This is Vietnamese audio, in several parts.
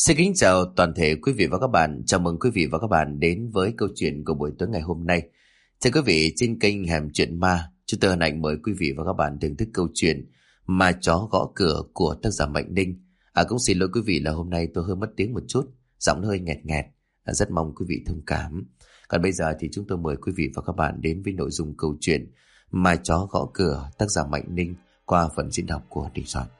Xin kính chào toàn thể quý vị và các bạn. Chào mừng quý vị và các bạn đến với câu chuyện của buổi tối ngày hôm nay. Thưa quý vị, trên kênh Hẻm Chuyện Ma, chúng tôi hân hạnh mời quý vị và các bạn thưởng thức câu chuyện Ma Chó Gõ Cửa của tác giả Mạnh Ninh. Cũng xin lỗi quý vị là hôm nay tôi hơi mất tiếng một chút, giọng hơi nghẹt nghẹt. Rất mong quý vị thông cảm. Còn bây giờ thì chúng tôi mời quý vị và các bạn đến với nội dung câu chuyện Ma Chó Gõ Cửa tác giả Mạnh Ninh qua phần diễn đọc của Đình Soạn.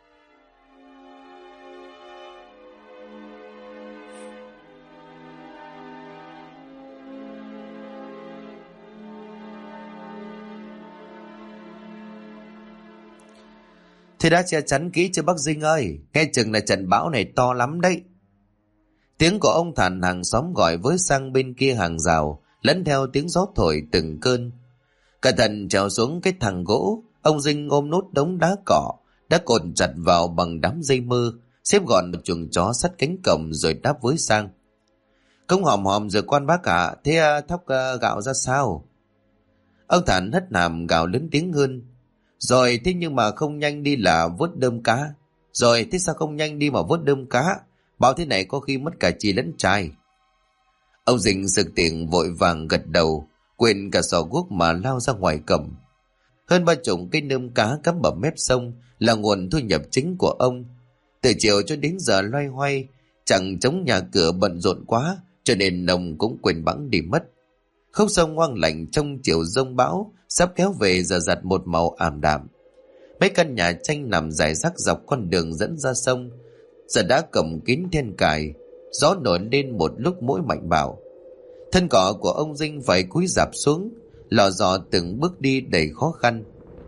Thế đã che chắn kỹ chưa bác Dinh ơi? Nghe chừng là trận bão này to lắm đấy. Tiếng của ông Thản hàng xóm gọi với sang bên kia hàng rào, lẫn theo tiếng gió thổi từng cơn. Cả thần trèo xuống cái thằng gỗ, ông Dinh ôm nốt đống đá cỏ, đã cột chặt vào bằng đám dây mơ, xếp gọn một chuồng chó sắt cánh cổng rồi đáp với sang. Công hòm hòm rồi quan bác ạ, thế thóc gạo ra sao? Ông Thản hất hàm gào lớn tiếng hơn. Rồi thế nhưng mà không nhanh đi là vớt đơm cá. Rồi thế sao không nhanh đi mà vớt đơm cá? Bảo thế này có khi mất cả chì lẫn chài. Ông Dình sực tỉnh vội vàng gật đầu, quên cả sò guốc mà lao ra ngoài cổng. Hơn 30 cây nơm cá cắm ở mép sông là nguồn thu nhập chính của ông. Từ chiều cho đến giờ loay hoay, chẳng chống nhà cửa bận rộn quá, cho nên ông cũng quên bẵng đi mất. Khúc sông hoang lạnh trong chiều giông bão sắp kéo về giờ giặt một màu ảm đạm. Mấy căn nhà tranh nằm rải rác dọc con đường dẫn ra sông giờ đã cổng kín then cài. Gió nổi lên một lúc mỗi mạnh bạo. Thân cỏ của ông Dinh phải cúi rạp xuống, lò dò từng bước đi đầy khó khăn.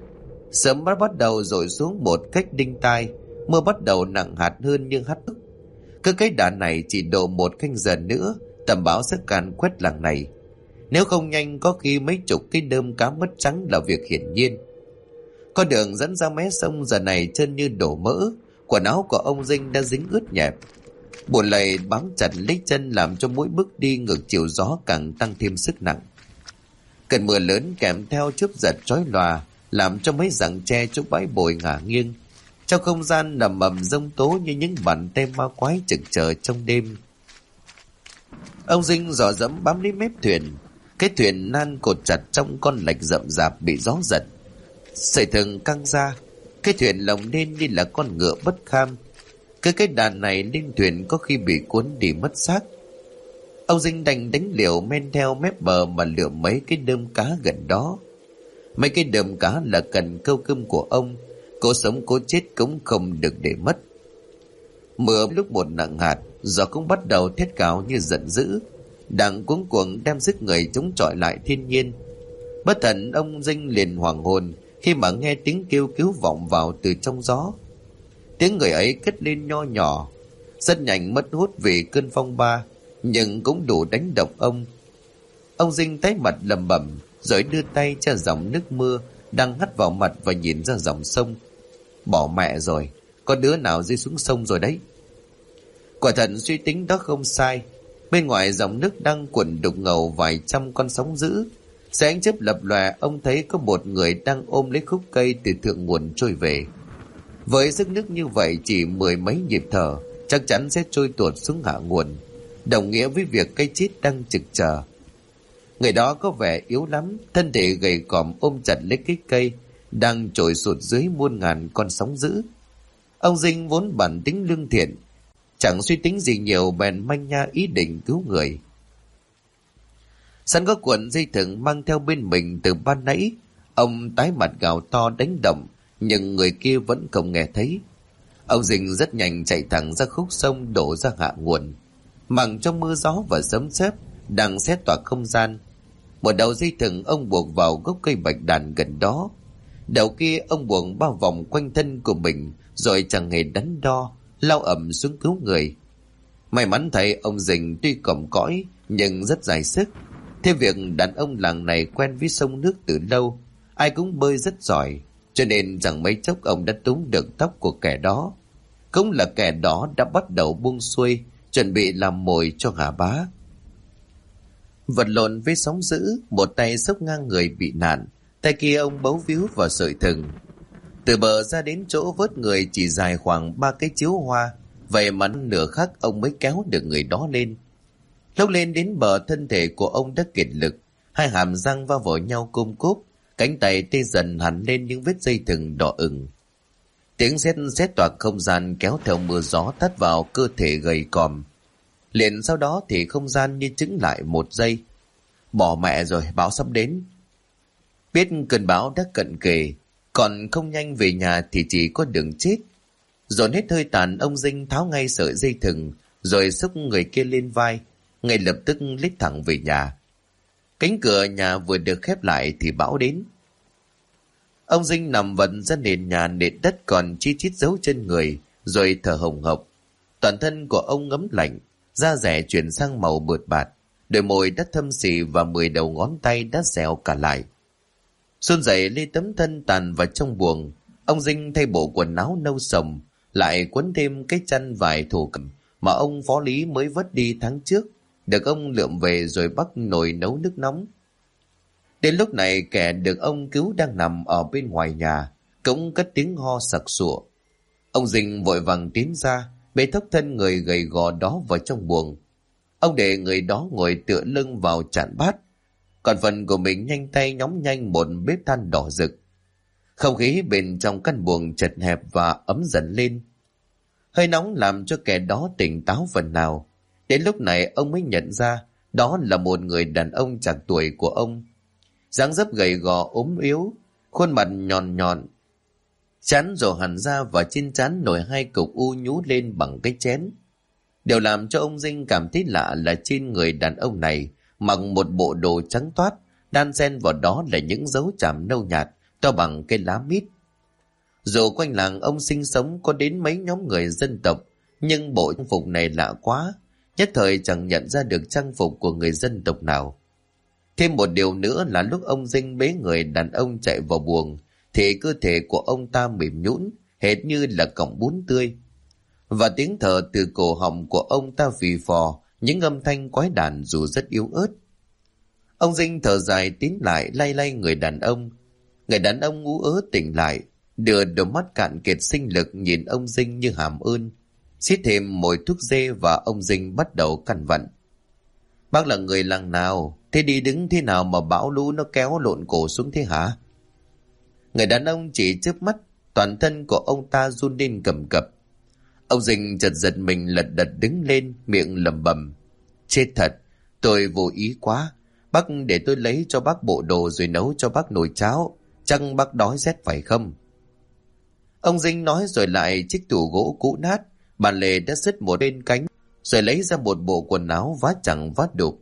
Sớm bắt đầu dội xuống một cách đinh tai. Mưa bắt đầu nặng hạt hơn nhưng hắt ức. Cứ cái đà này chỉ độ 1 canh giờ nữa tầm bão sẽ càn quét làng này. Nếu không nhanh có khi mấy chục cái đơm cá mất trắng là việc hiển nhiên. Con đường dẫn ra mé sông giờ này chân như đổ mỡ. Quần áo của ông Dinh đã dính ướt nhẹp. Bùn lầy bám chặt lấy chân làm cho mỗi bước đi ngược chiều gió càng tăng thêm sức nặng. Cơn mưa lớn kèm theo chớp giật chói lòa làm cho mấy rặng tre chỗ bãi bồi ngả nghiêng. Trong không gian nằm ầm giông tố như những bàn tay ma quái trực chờ trong đêm. Ông Dinh dò dẫm bám lấy mép thuyền. Cái thuyền nan cột chặt trong con lạch rậm rạp bị gió giật. Sợi thừng căng ra. Cái thuyền lồng lên như là con ngựa bất kham. Cái đàn này lên thuyền có khi bị cuốn đi mất xác. Ông Dinh đành đánh liều men theo mép bờ mà lựa mấy cái đơm cá gần đó. Mấy cái đơm cá là cần câu cơm của ông. Cố sống cố chết cũng không được để mất. Mưa lúc một nặng hạt, gió cũng bắt đầu thét gào như giận dữ. Đang cuống cuồng đem sức người chống chọi lại thiên nhiên. Bất thần ông Dinh liền hoàng hồn khi mà nghe tiếng kêu cứu vọng vào từ trong gió. Tiếng người ấy cất lên nho nhỏ, rất nhanh mất hút vì cơn phong ba, nhưng cũng đủ đánh động ông. Ông Dinh tái mặt lẩm bẩm rồi đưa tay che dòng nước mưa đang hắt vào mặt và nhìn ra dòng sông. Bỏ mẹ rồi, có đứa nào rơi xuống sông rồi đấy. Quả thật suy tính đó không sai. Bên ngoài dòng nước đang cuộn đục ngầu vài trăm con sóng dữ. Dưới ánh chớp lập lòe, ông thấy có một người đang ôm lấy khúc cây từ thượng nguồn trôi về. Với sức nước như vậy chỉ 10 mấy nhịp thở chắc chắn sẽ trôi tuột xuống hạ nguồn, đồng nghĩa với việc cái chết đang trực chờ. Người đó có vẻ yếu lắm, thân thể gầy còm ôm chặt lấy cái cây đang trồi sụt dưới muôn ngàn con sóng dữ. Ông Dinh vốn bản tính lương thiện, chẳng suy tính gì nhiều bèn manh nha ý định cứu người. Sẵn có cuộn dây thừng mang theo bên mình từ ban nãy, ông tái mặt gào to đánh động, nhưng người kia vẫn không nghe thấy. Ông Dinh rất nhanh chạy thẳng ra khúc sông đổ ra hạ nguồn, mặc cho mưa gió và sấm sét đang xé toạc không gian. Một đầu dây thừng ông buộc vào gốc cây bạch đàn gần đó, đầu kia ông buộc bao vòng quanh thân của mình rồi chẳng hề đắn đo lao ầm xuống cứu người. May mắn thay ông Dình tuy còm cõi nhưng rất dài sức. Thế việc đàn ông làng này quen với sông nước từ lâu, ai cũng bơi rất giỏi, cho nên chẳng mấy chốc ông đã túm được tóc của kẻ đó. Cũng là kẻ đó đã bắt đầu buông xuôi, chuẩn bị làm mồi cho Hà Bá. Vật lộn với sóng dữ, một tay xốc ngang người bị nạn, tay kia ông bấu víu vào sợi thừng. Từ bờ ra đến chỗ vớt người chỉ dài khoảng 3 cái chiếu hoa, Vậy mà nửa khắc ông mới kéo được người đó lên. Lúc lên đến bờ, thân thể của ông đã kiệt lực, hai hàm răng va vào nhau côm cốp, cánh tay tê dần hẳn lên những vết dây thừng đỏ ửng. Tiếng sét sét toạc không gian kéo theo mưa gió tát vào cơ thể gầy còm. Liền sau đó thì không gian như chững lại một giây. Bỏ mẹ rồi, bão sắp đến. Biết cơn bão đã cận kề, còn không nhanh về nhà thì chỉ có đường chết. Dồn hết hơi tàn, ông Dinh tháo ngay sợi dây thừng, rồi xúc người kia lên vai, ngay lập tức lít thẳng về nhà. Cánh cửa nhà vừa được khép lại thì bão đến. Ông Dinh nằm vật ra nền nhà, nền đất còn chi chít dấu chân người, rồi thở hồng hộc. Toàn thân của ông ngấm lạnh, da rẻ chuyển sang màu bượt bạt, đôi môi đã thâm xì và 10 đầu ngón tay đã dẻo cả lại. Run rẩy lê tấm thân tàn vào trong buồng, ông Dinh thay bộ quần áo nâu sồng, lại quấn thêm cái chăn vải thổ cẩm mà ông Phó Lý mới vớt đi tháng trước, được ông lượm về rồi bắt nồi nấu nước nóng. Đến lúc này, kẻ được ông cứu đang nằm ở bên ngoài nhà, cũng cất tiếng ho sặc sụa. Ông Dinh vội vàng tiến ra, bế thốc thân người gầy gò đó vào trong buồng. Ông để người đó ngồi tựa lưng vào chạn bát, còn phần của mình nhanh tay nhóm nhanh một bếp than đỏ rực. Không khí bên trong căn buồng chật hẹp và ấm dần lên. Hơi nóng làm cho kẻ đó tỉnh táo phần nào. Đến lúc này ông mới nhận ra đó là một người đàn ông trạc tuổi của ông. Dáng dấp gầy gò ốm yếu, khuôn mặt nhọn nhọn, trán rổ hẳn ra và trên trán nổi 2 cục u nhú lên bằng cái chén. Điều làm cho ông Dinh cảm thấy lạ là trên người đàn ông này mặc một bộ đồ trắng toát, đan xen vào đó là những dấu chàm nâu nhạt to bằng cây lá mít. Dù quanh làng ông sinh sống có đến mấy nhóm người dân tộc, nhưng bộ trang phục này lạ quá, nhất thời chẳng nhận ra được trang phục của người dân tộc nào. Thêm một điều nữa là lúc ông Dinh bế người đàn ông chạy vào buồng, thì cơ thể của ông ta mềm nhũn, hệt như là cọng bún tươi. Và tiếng thở từ cổ họng của ông ta phì phò, những âm thanh quái đản dù rất yếu ớt. Ông Dinh thở dài tiến lại lay lay người đàn ông. Người đàn ông ú ớ tỉnh lại, đưa đôi mắt cạn kiệt sinh lực nhìn ông Dinh như hàm ơn. Xít thêm mồi thuốc dê và ông Dinh bắt đầu căn vặn. Bác là người làng nào? Thế đi đứng thế nào mà bão lũ nó kéo lộn cổ xuống thế hả? Người đàn ông chỉ chớp mắt, toàn thân của ông ta run lên cầm cập. Ông Dinh chợt giật mình lật đật đứng lên, miệng lẩm bẩm: chết thật, tôi vô ý quá. Bác để tôi lấy cho bác bộ đồ rồi nấu cho bác nồi cháo. Chắc bác đói rét phải không? Ông Dinh nói rồi lại chiếc tủ gỗ cũ nát, bàn lề đã xứt một bên cánh, rồi lấy ra một bộ quần áo vá chẳng vá đục.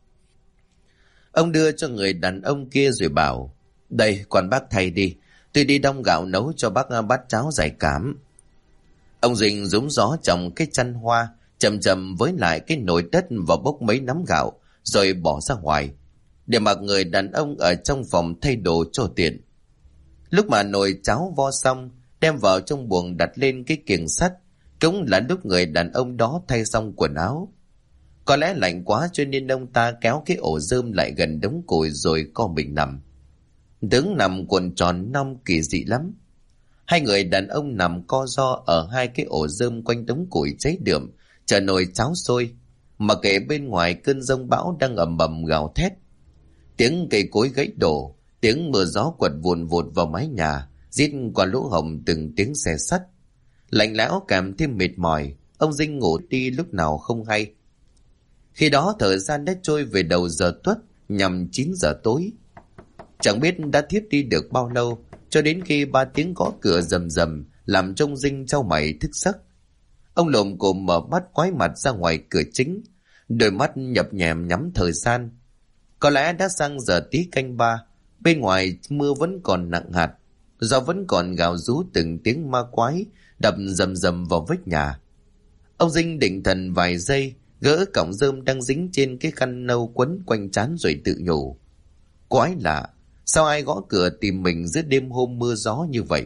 Ông đưa cho người đàn ông kia rồi bảo: đây, còn bác thay đi, tôi đi đong gạo nấu cho bác bát cháo giải cảm. Ông Dinh rúm gió trong cái chăn hoa, chầm chầm với lại cái nồi đất và bốc mấy nắm gạo, rồi bỏ ra ngoài, để mặc người đàn ông ở trong phòng thay đồ cho tiện. Lúc mà nồi cháo vo xong, đem vào trong buồng đặt lên cái kiềng sắt, cũng là lúc người đàn ông đó thay xong quần áo. Có lẽ lạnh quá cho nên ông ta kéo cái ổ rơm lại gần đống củi rồi co mình nằm. Tướng nằm cuộn tròn năm kỳ dị lắm. Hai người đàn ông nằm co ro ở 2 cái ổ rơm quanh đống củi cháy đượm, chờ nồi cháo sôi. Mà kể bên ngoài cơn giông bão đang ầm ầm gào thét. Tiếng cây cối gãy đổ, tiếng mưa gió quật vùn vụt vào mái nhà, rít qua lỗ hổng từng tiếng xe sắt. Lạnh lẽo kèm thêm mệt mỏi, ông Dinh ngủ đi lúc nào không hay. Khi đó thời gian đã trôi về đầu giờ tuất, nhằm 9 giờ tối. Chẳng biết đã thiếp đi được bao lâu, cho đến khi 3 tiếng gõ cửa rầm rầm làm cho ông Dinh chau mày thức giấc. Ông lồm cồm mở mắt quái mặt ra ngoài cửa chính, đôi mắt nhập nhèm nhắm thời gian. Có lẽ đã sang giờ tí canh 3, bên ngoài mưa vẫn còn nặng hạt, gió vẫn còn gào rú từng tiếng ma quái đập rầm rầm vào vách nhà. Ông Dinh định thần vài giây, gỡ cọng rơm đang dính trên cái khăn nâu quấn quanh trán rồi tự nhủ: quái lạ, sao ai gõ cửa tìm mình giữa đêm hôm mưa gió như vậy?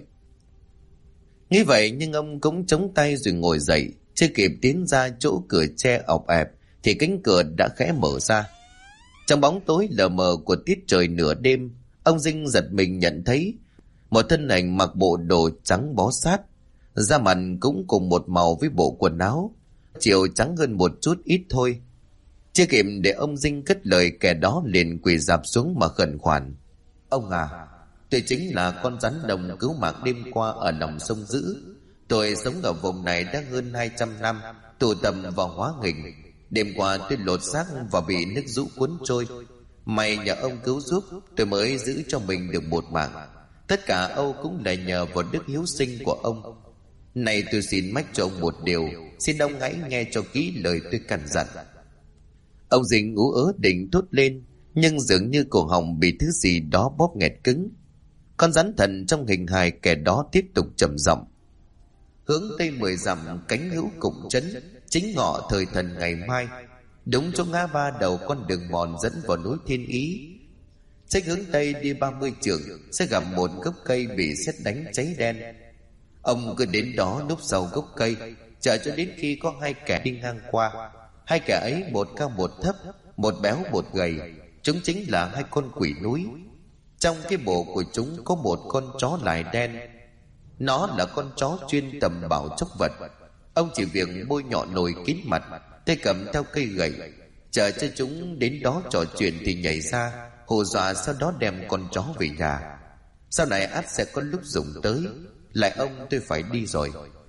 Nghĩ vậy nhưng ông cũng chống tay rồi ngồi dậy, chưa kịp tiến ra chỗ cửa tre ọp ẹp thì cánh cửa đã khẽ mở ra. Trong bóng tối lờ mờ của tiết trời nửa đêm, ông Dinh giật mình nhận thấy một thân ảnh mặc bộ đồ trắng bó sát, da mặt cũng cùng một màu với bộ quần áo, chiều trắng hơn một chút ít thôi. Chưa kịp để ông Dinh cất lời, kẻ đó liền quỳ rạp xuống mà khẩn khoản: "Ông à, tôi chính là con rắn đồng cứu mạng đêm qua ở lòng sông Dữ. Tôi sống ở vùng này đã hơn 200 năm, tụ tập vào hóa hình. Đêm qua tôi lột xác và bị nước dữ cuốn trôi. May nhờ ông cứu giúp, tôi mới giữ cho mình được một mạng. Tất cả Âu cũng là nhờ vào đức hiếu sinh của ông. Này tôi xin mách cho ông một điều, xin ông hãy nghe cho kỹ lời tôi căn dặn." Ông Dinh ú ớ định thốt lên, nhưng dường như cổ họng bị thứ gì đó bóp nghẹt cứng. Con rắn thần trong hình hài kẻ đó tiếp tục trầm giọng: "Hướng tây 10 dặm cánh hữu cùng trấn, chính ngọ thời thần ngày mai, đúng chỗ ngã ba đầu con đường mòn dẫn vào núi Thiên Ý. Sách hướng tây đi 30 trượng sẽ gặp một gốc cây bị sét đánh cháy đen. Ông cứ đến đó núp sau gốc cây, chờ cho đến khi có hai kẻ đi ngang qua. Hai kẻ ấy một cao một thấp, một béo một gầy, chúng chính là hai con quỷ núi. Trong cái bộ của chúng có một con chó lài đen. Nó là con chó chuyên tầm bảo chốc vật. Ông chỉ việc bôi nhọ nồi kín mặt, tay cầm theo cây gậy, chờ cho chúng đến đó trò chuyện thì nhảy ra hù dọa, sau đó đem con chó về nhà. Sau này ắt sẽ có lúc dùng tới. Lại ông, tôi phải đi rồi."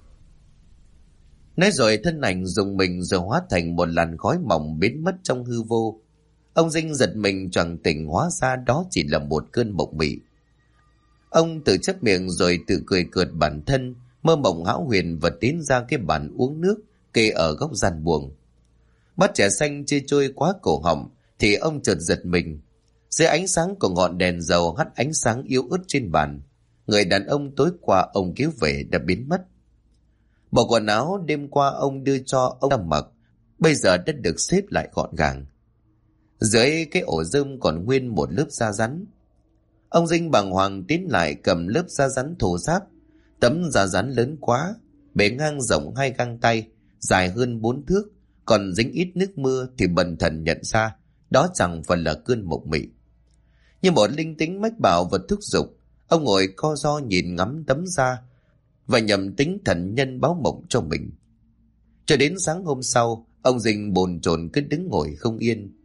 Nói rồi thân ảnh dùng mình rồi hóa thành một làn khói mỏng biến mất trong hư vô. Ông Dinh giật mình choàng tỉnh, hóa ra đó chỉ là một cơn mộng mị. Ông tự chép miệng rồi tự cười cợt bản thân, mơ mộng hão huyền và tiến ra cái bàn uống nước kê ở góc gian buồng. Bát trà xanh chưa trôi quá cổ họng thì ông chợt giật mình. Dưới ánh sáng của ngọn đèn dầu hắt ánh sáng yếu ớt trên bàn, người đàn ông tối qua ông cứu về đã biến mất. Bộ quần áo đêm qua ông đưa cho ông ta mặc bây giờ đã được xếp lại gọn gàng. Dưới cái ổ rơm còn nguyên một lớp da rắn. Ông Dinh bàng hoàng tiến lại cầm lớp da rắn thô ráp. Tấm da rắn lớn quá, bề ngang rộng 2 găng tay, dài hơn 4 thước, còn dính ít nước mưa thì bần thần nhận ra đó chẳng phải là cơn mộng mị. Như một linh tính mách bảo và thúc giục, ông ngồi co ro nhìn ngắm tấm da và nhầm tính thần nhân báo mộng cho mình. Cho đến sáng hôm sau, ông Dinh bồn chồn cứ đứng ngồi không yên.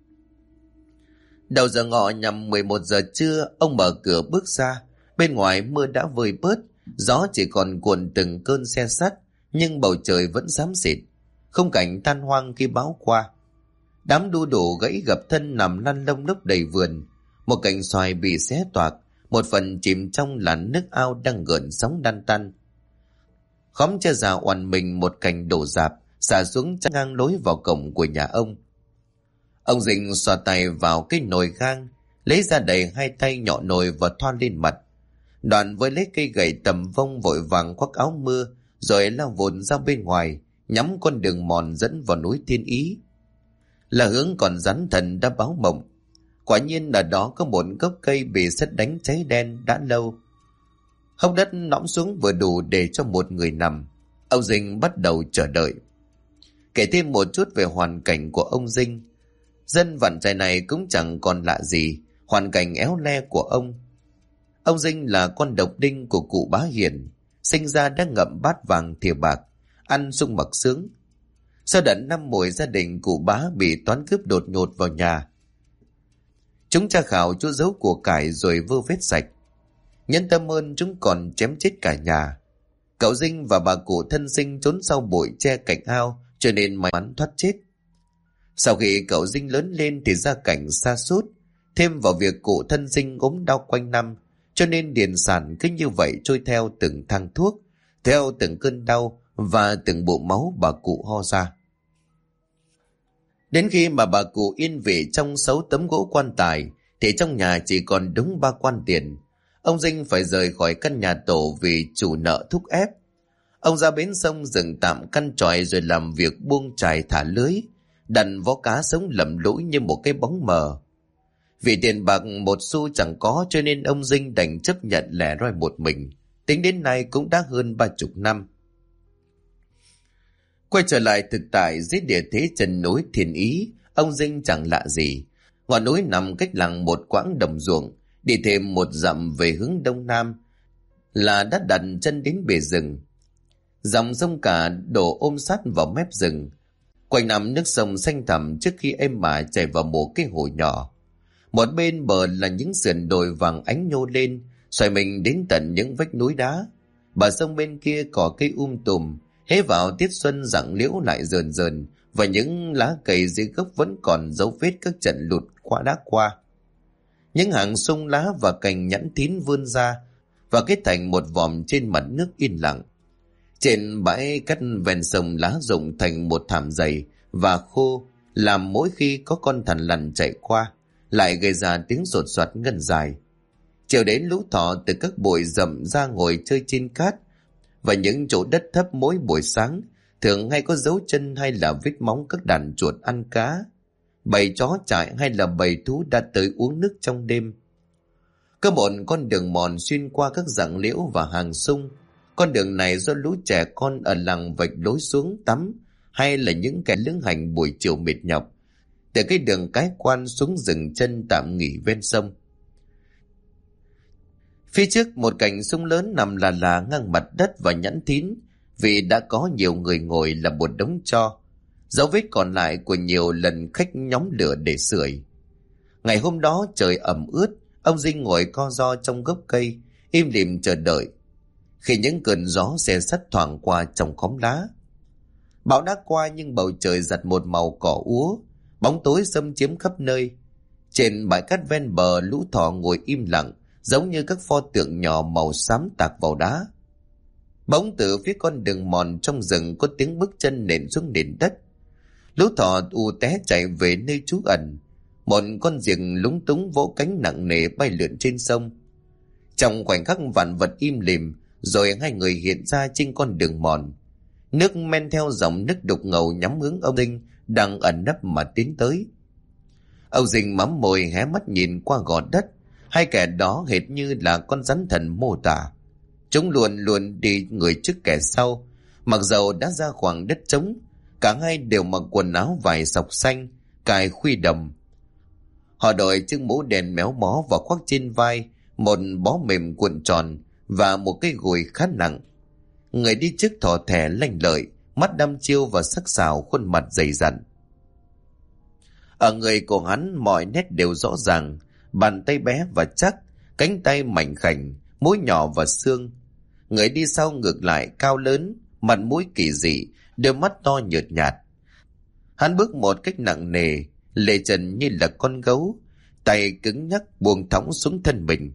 Đầu giờ ngọ nhằm 11 giờ trưa, ông mở cửa bước ra. Bên ngoài mưa đã vơi bớt, gió chỉ còn cuồn từng cơn se sắt, nhưng bầu trời vẫn xám xịt. Khung cảnh tan hoang khi bão qua. Đám đu đủ gãy gập thân nằm lăn lông lốc đầy vườn. Một cành xoài bị xé toạc, một phần chìm trong làn nước ao đang gợn sóng đan tăn. Khóm tre già oằn mình một cành đổ rạp, xả xuống chắn ngang lối vào cổng của nhà ông. Ông Dinh xoa tay vào cái nồi gang, lấy ra đầy 2 tay nhọ nồi và thoa lên mặt. Đoạn với lấy cây gậy tầm vông vội vàng khoác áo mưa, rồi lao vụn ra bên ngoài, nhắm con đường mòn dẫn vào núi Thiên Ý. Là hướng còn rắn thần đã báo mộng. Quả nhiên là đó có một gốc cây bị sét đánh cháy đen đã lâu. Hốc đất nõm xuống vừa đủ để cho một người nằm. Ông Dinh bắt đầu chờ đợi. Kể thêm một chút về hoàn cảnh của ông Dinh. Dân vạn trại này cũng chẳng còn lạ gì hoàn cảnh éo le của ông. Ông Dinh là con độc đinh của cụ Bá Hiền, sinh ra đã ngậm bát vàng thìa bạc, ăn sung mặc sướng. Sau đợt 5 mùi gia đình cụ Bá bị toán cướp đột ngột vào nhà. Chúng tra khảo chỗ giấu của cải rồi vơ vét sạch. Nhân tâm ơn chúng còn chém chết cả nhà. Cậu Dinh và bà cụ thân sinh trốn sau bụi tre cạnh ao, cho nên may mắn thoát chết. Sau khi cậu Dinh lớn lên thì gia cảnh sa sút, thêm vào việc cụ thân sinh ốm đau quanh năm, cho nên điền sản cứ như vậy trôi theo từng thang thuốc, theo từng cơn đau và từng bộ máu bà cụ ho ra. Đến khi mà bà cụ yên vị trong 6 tấm gỗ quan tài thì trong nhà chỉ còn đúng 3 quan tiền. Ông Dinh phải rời khỏi căn nhà tổ vì chủ nợ thúc ép. Ông ra bến sông dừng tạm căn tròi rồi làm việc buông chài thả lưới, đặt vó cá sống lầm lũi như một cái bóng mờ. Vì tiền bạc một xu chẳng có cho nên ông Dinh đành chấp nhận lẻ loi một mình. Tính đến nay cũng đã hơn 30 năm. Quay trở lại thực tại dưới địa thế chân núi Thiên Ý, ông Dinh chẳng lạ gì. Ngọn núi nằm cách làng một quãng đồng ruộng, đi thêm 1 dặm về hướng đông nam là đã đặt chân đến bề rừng. Dòng sông cả đổ ôm sát vào mép rừng. Quanh năm nước sông xanh thẳm trước khi êm ả chảy vào một cái hồ nhỏ. Một bên bờ là những sườn đồi vàng ánh nhô lên, xoay mình đến tận những vách núi đá. Bờ sông bên kia cỏ cây tùm, hễ vào tiết xuân rặng liễu lại rờn rờn, và những lá cây dưới gốc vẫn còn dấu vết các trận lụt đã qua. Những hàng sung lá và cành nhẵn thín vươn ra và kết thành một vòm trên mặt nước yên lặng. Trên bãi cát ven sông, lá rụng thành một thảm dày và khô, làm mỗi khi có con thằn lằn chạy qua lại gây ra tiếng sột soạt ngân dài. Chiều đến, lũ thỏ từ các bụi rậm ra ngồi chơi trên cát, và những chỗ đất thấp mỗi buổi sáng thường hay có dấu chân hay là vết móng các đàn chuột ăn cá. Bầy chó trại hay là bầy thú đã tới uống nước trong đêm. Có một con đường mòn xuyên qua các rặng liễu và hàng sung. Con đường này do lũ trẻ con ở làng vạch lối xuống tắm, hay là những kẻ lữ hành buổi chiều mệt nhọc, từ cái đường cái quan xuống dừng chân tạm nghỉ ven sông. Phía trước một cành sung lớn nằm là ngang mặt đất và nhẵn thín, vì đã có nhiều người ngồi là một đống tro, dấu vết còn lại của nhiều lần khách nhóm lửa để sưởi. Ngày hôm đó trời ẩm ướt, ông Dinh ngồi co ro trong gốc cây, im lìm chờ đợi. Khi những cơn gió xe sắt thoảng qua trong khóm lá, bão đã qua nhưng bầu trời giặt một màu cỏ úa, bóng tối xâm chiếm khắp nơi. Trên bãi cát ven bờ, lũ thỏ ngồi im lặng, giống như các pho tượng nhỏ màu xám tạc vào đá. Bỗng từ phía con đường mòn trong rừng có tiếng bước chân nện xuống nền đất. Lũ thỏ té chạy về nơi trú ẩn. Một con diều lúng túng vỗ cánh nặng nề bay lượn trên sông. Trong khoảnh khắc vạn vật im lìm, rồi hai người hiện ra trên con đường mòn. Nước men theo dòng nước đục ngầu nhắm hướng ông Dinh đang ẩn nấp mà tiến tới. Ông Dinh mắm môi hé mắt nhìn qua gò đất. Hai kẻ đó hệt như là con rắn thần mô tả. Chúng luôn luôn đi người trước kẻ sau, mặc dầu đã ra khoảng đất trống. Cả hai đều mặc quần áo vải sọc xanh, cài khuy đầm. Họ đội chiếc mũ đèn méo mó và khoác trên vai một bó mềm cuộn tròn và một cái gùi khá nặng. Người đi trước thỏ thẻ lanh lợi, mắt đăm chiêu và sắc sảo, khuôn mặt dày dặn. Ở người của hắn mọi nét đều rõ ràng, bàn tay bé và chắc, cánh tay mảnh khảnh, mũi nhỏ và xương. Người đi sau ngược lại cao lớn, mặt mũi kỳ dị, đôi mắt to nhợt nhạt. Hắn bước một cách nặng nề, lê chân như là con gấu, tay cứng nhắc buông thõng xuống thân mình.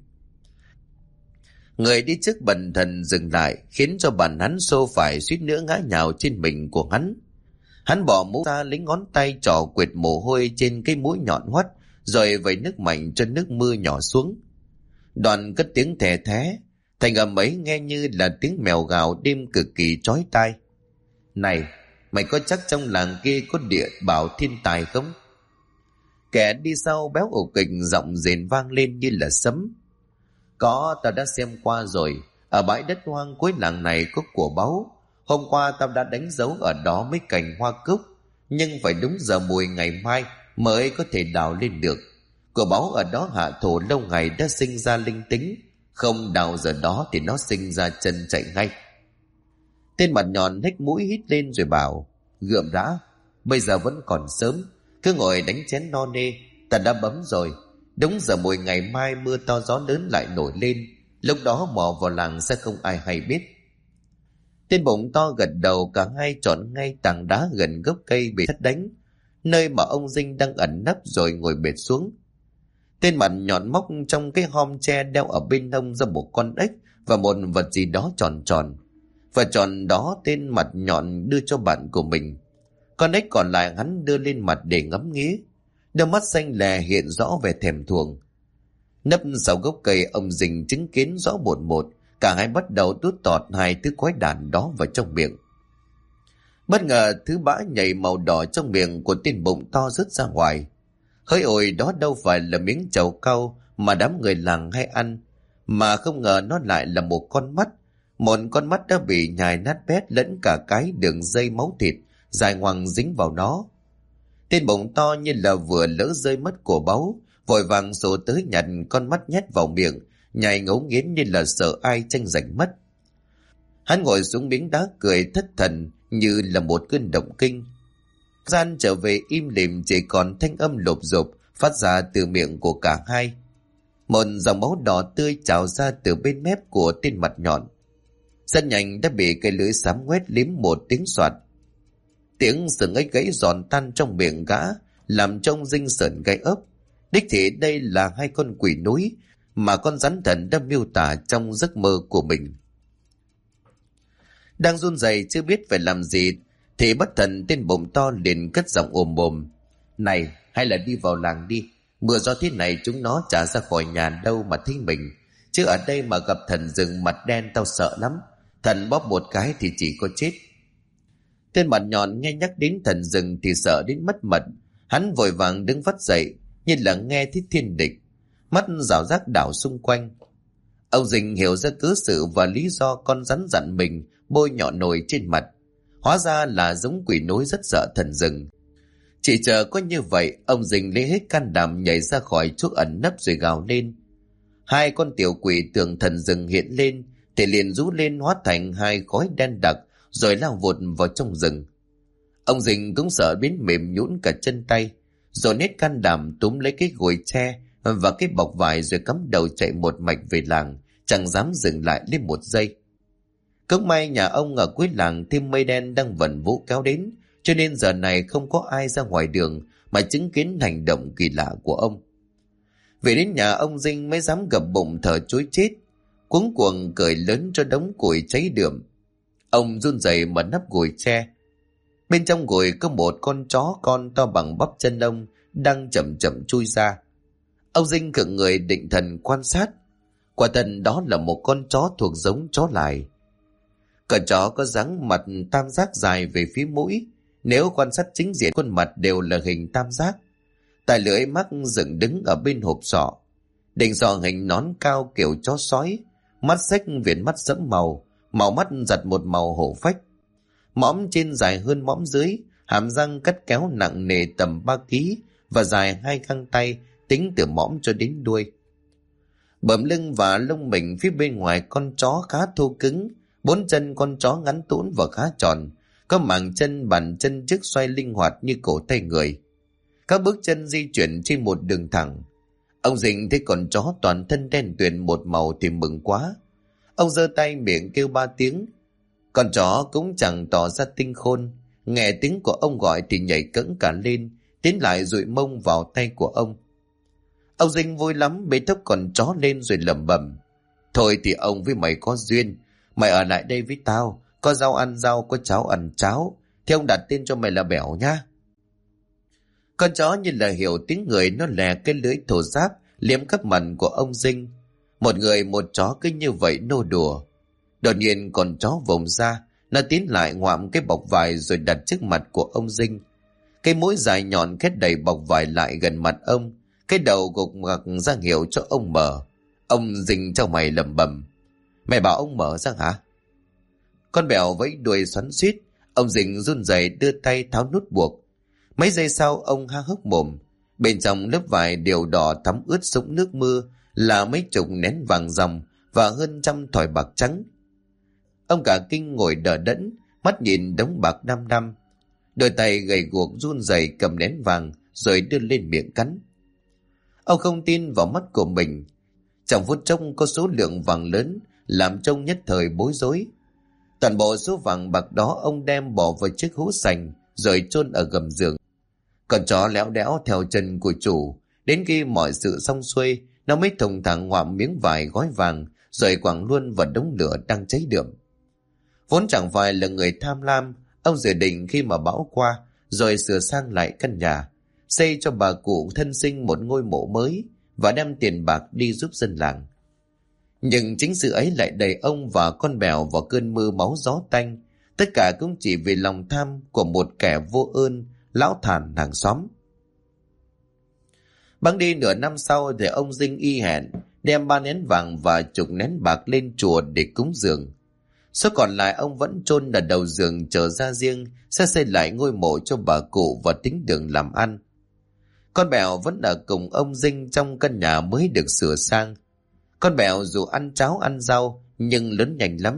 Người đi trước bần thần dừng lại, khiến cho bàn hắn xô phải suýt nữa ngã nhào trên mình của hắn. Hắn bỏ mũ ra, lấy ngón tay trỏ quệt mồ hôi trên cái mũi nhọn hoắt, rồi vẩy nước mạnh cho nước mưa nhỏ xuống. Đoàn cất tiếng thè thé, thành âm ấy nghe như là tiếng mèo gào đêm cực kỳ chói tai. Này, mày có chắc trong làng kia có địa bảo thiên tài không? Kẻ đi sau béo ổ kịch giọng rền vang lên như là sấm. Có, tao đã xem qua rồi. Ở bãi đất hoang cuối làng này có của báu. Hôm qua tao đã đánh dấu ở đó mấy cành hoa cúc, nhưng phải đúng giờ mùi ngày mai mới có thể đào lên được. Của báu ở đó hạ thổ lâu ngày đã sinh ra linh tính, không đào giờ đó thì nó sinh ra chân chạy ngay. Tên mặt nhọn hếch mũi hít lên rồi bảo: Gượm đã, bây giờ vẫn còn sớm, cứ ngồi đánh chén no nê. Ta đã bấm rồi, đúng giờ mùi ngày mai mưa to gió lớn lại nổi lên, lúc đó mò vào làng sẽ không ai hay biết. Tên bụng to gật đầu, cả hai chọn ngay tảng đá gần gốc cây bị sét đánh, nơi mà ông Dinh đang ẩn nấp, rồi ngồi bệt xuống. Tên mặt nhọn móc trong cái hòm tre đeo ở bên hông ra một con ếch và một vật gì đó tròn tròn. Vật tròn đó tên mặt nhọn đưa cho bạn của mình. Con ếch còn lại hắn đưa lên mặt để ngắm nghía. Đôi mắt xanh lè hiện rõ vẻ thèm thuồng. Nấp sau gốc cây, ông Dinh chứng kiến rõ một, cả hai bắt đầu đút tọt hai thứ quái đản đó vào trong miệng. Bất ngờ thứ bã nhầy màu đỏ trong miệng của tên bụng to rớt ra ngoài. Hỡi ôi, đó đâu phải là miếng trầu cau mà đám người làng hay ăn, mà không ngờ nó lại là một con mắt. Một con mắt đã bị nhài nát bét, lẫn cả cái đường dây máu thịt dài ngoằng dính vào nó. Tên bụng to như là vừa lỡ rơi mất của báu, vội vàng sổ tới nhặt con mắt nhét vào miệng, nhai ngấu nghiến như là sợ ai tranh giành mất. Hắn ngồi xuống miếng đá cười thất thần như là một cơn động kinh. Gian trở về im lìm, chỉ còn thanh âm lộp rộp phát ra từ miệng của cả hai. Một dòng máu đỏ tươi trào ra từ bên mép của tên mặt nhọn. Rất nhanh đã bị cây lưỡi xám ngoét liếm một tiếng soạt. Tiếng sừng ấy gãy giòn tan trong miệng gã, làm trông Dinh sởn gai ốc. Đích thị đây là hai con quỷ núi mà con rắn thần đã miêu tả trong giấc mơ của mình. Đang run rẩy chưa biết phải làm gì thì bất thần tên bụng to liền cất giọng ồm ồm: "Này, hay là đi vào làng đi. Mưa gió thế này chúng nó chả ra khỏi nhà đâu mà thấy mình. Chứ ở đây mà gặp thần rừng mặt đen tao sợ lắm. Thần bóp một cái thì chỉ có chết." Tên mặt nhọn nghe nhắc đến thần rừng thì sợ đến mất mật. Hắn vội vàng đứng vắt dậy như là nghe thấy thiên địch, mắt rảo rác đảo xung quanh. Ông Dình hiểu ra cớ sự và lý do con rắn dặn mình bôi nhọ nồi trên mặt. Hóa ra là giống quỷ núi rất sợ thần rừng. Chỉ chờ có như vậy, ông Dình lấy hết can đảm nhảy ra khỏi chỗ ẩn nấp rồi gào lên. Hai con tiểu quỷ tưởng thần rừng hiện lên thì liền rú lên hóa thành hai khói đen đặc rồi lao vụt vào trong rừng. Ông Dình cũng sợ biến mềm nhũn cả chân tay, rồi hết can đảm túm lấy cái gùi tre và cái bọc vải rồi cắm đầu chạy một mạch về làng, chẳng dám dừng lại lên một giây. Cũng may nhà ông ở cuối làng thêm mây đen đang vần vũ kéo đến, cho nên giờ này không có ai ra ngoài đường mà chứng kiến hành động kỳ lạ của ông. Về đến nhà ông Dinh mới dám gập bụng thở chối chết, cuống cuồng cười lớn cho đống củi cháy đượm. Ông run rẩy mở nắp gùi tre. Bên trong gùi có một con chó con to bằng bắp chân ông đang chậm chậm chui ra. Ông Dinh khựng người định thần quan sát. Quả thật đó là một con chó thuộc giống chó lài. Con chó có dáng mặt tam giác dài về phía mũi. Nếu quan sát chính diện khuôn mặt đều là hình tam giác. Tai lưỡi mắc dựng đứng ở bên hộp sọ. Đỉnh sọ hình nón cao kiểu chó sói. Mắt xếch viền mắt sẫm màu, màu mắt giặt một màu hổ phách. Mõm trên dài hơn mõm dưới, hàm răng cắt kéo nặng nề tầm 3 ký và dài 2 găng tay tính từ mõm cho đến đuôi. Bẩm lưng và lông mình phía bên ngoài con chó khá thô cứng, 4 chân con chó ngắn tũn và khá tròn, có màng chân bàn chân trước xoay linh hoạt như cổ tay người. Các bước chân di chuyển trên một đường thẳng. Ông Dình thấy con chó toàn thân đen tuyền một màu thì mừng quá. Ông giơ tay miệng kêu 3 tiếng. Con chó cũng chẳng tỏ ra tinh khôn, nghe tiếng của ông gọi thì nhảy cẫng cả lên, tiến lại dụi mông vào tay của ông. Ông Dinh vui lắm bế thốc con chó lên rồi lẩm bẩm: "Thôi thì ông với mày có duyên, mày ở lại đây với tao, có rau ăn rau, có cháo ăn cháo, thì ông đặt tên cho mày là Bẻo nhá." Con chó như là hiểu tiếng người, nó lè cái lưỡi thô ráp liếm khắp mặt của ông Dinh. Một người một chó cứ như vậy nô đùa. Đột nhiên con chó vùng ra, nó tiến lại ngoạm cái bọc vải rồi đặt trước mặt của ông Dinh. Cái mũi dài nhọn khét đầy bọc vải lại gần mặt ông, cái đầu gục ngặc ra hiệu cho ông mở. Ông Dinh trong mày lẩm bẩm: "Mày bảo ông mở ra hả?" Con Bẻo vẫy đuôi xoắn xuýt. Ông Dinh run rẩy đưa tay tháo nút buộc. Mấy giây sau ông há hốc mồm. Bên trong lớp vải đều đỏ thắm ướt sũng nước mưa là mấy chục nén vàng ròng và hơn trăm thỏi bạc trắng. Ông cả kinh ngồi đờ đẫn, mắt nhìn đống bạc đăm đăm. Đôi tay gầy guộc run rẩy cầm nén vàng rồi đưa lên miệng cắn. Ông không tin vào mắt của mình. Trong phút chốc có số lượng vàng lớn làm trông nhất thời bối rối. Toàn bộ số vàng bạc đó ông đem bỏ vào chiếc hũ sành rồi chôn ở gầm giường. Con chó léo đẽo theo chân của chủ. Đến khi mọi sự xong xuôi, nó mới thùng thẳng ngoạm miếng vải gói vàng rồi quẳng luôn vào đống lửa đang cháy đượm. Vốn chẳng phải là người tham lam, ông dự định khi mà bão qua rồi sửa sang lại căn nhà, xây cho bà cụ thân sinh một ngôi mộ mới và đem tiền bạc đi giúp dân làng. Nhưng chính sự ấy lại đẩy ông và con Bẻo vào cơn mưa máu gió tanh, tất cả cũng chỉ vì lòng tham của một kẻ vô ơn, lão thản hàng xóm. Bẵng đi nửa năm sau thì ông Dinh y hẹn đem 3 nén vàng và chục nén bạc lên chùa để cúng dường. Số còn lại ông vẫn chôn ở đầu giường chờ ra riêng sẽ xây lại ngôi mộ cho bà cụ và tính đường làm ăn. Con Bẻo vẫn ở cùng ông Dinh trong căn nhà mới được sửa sang. Con Bẻo dù ăn cháo ăn rau nhưng lớn nhanh lắm.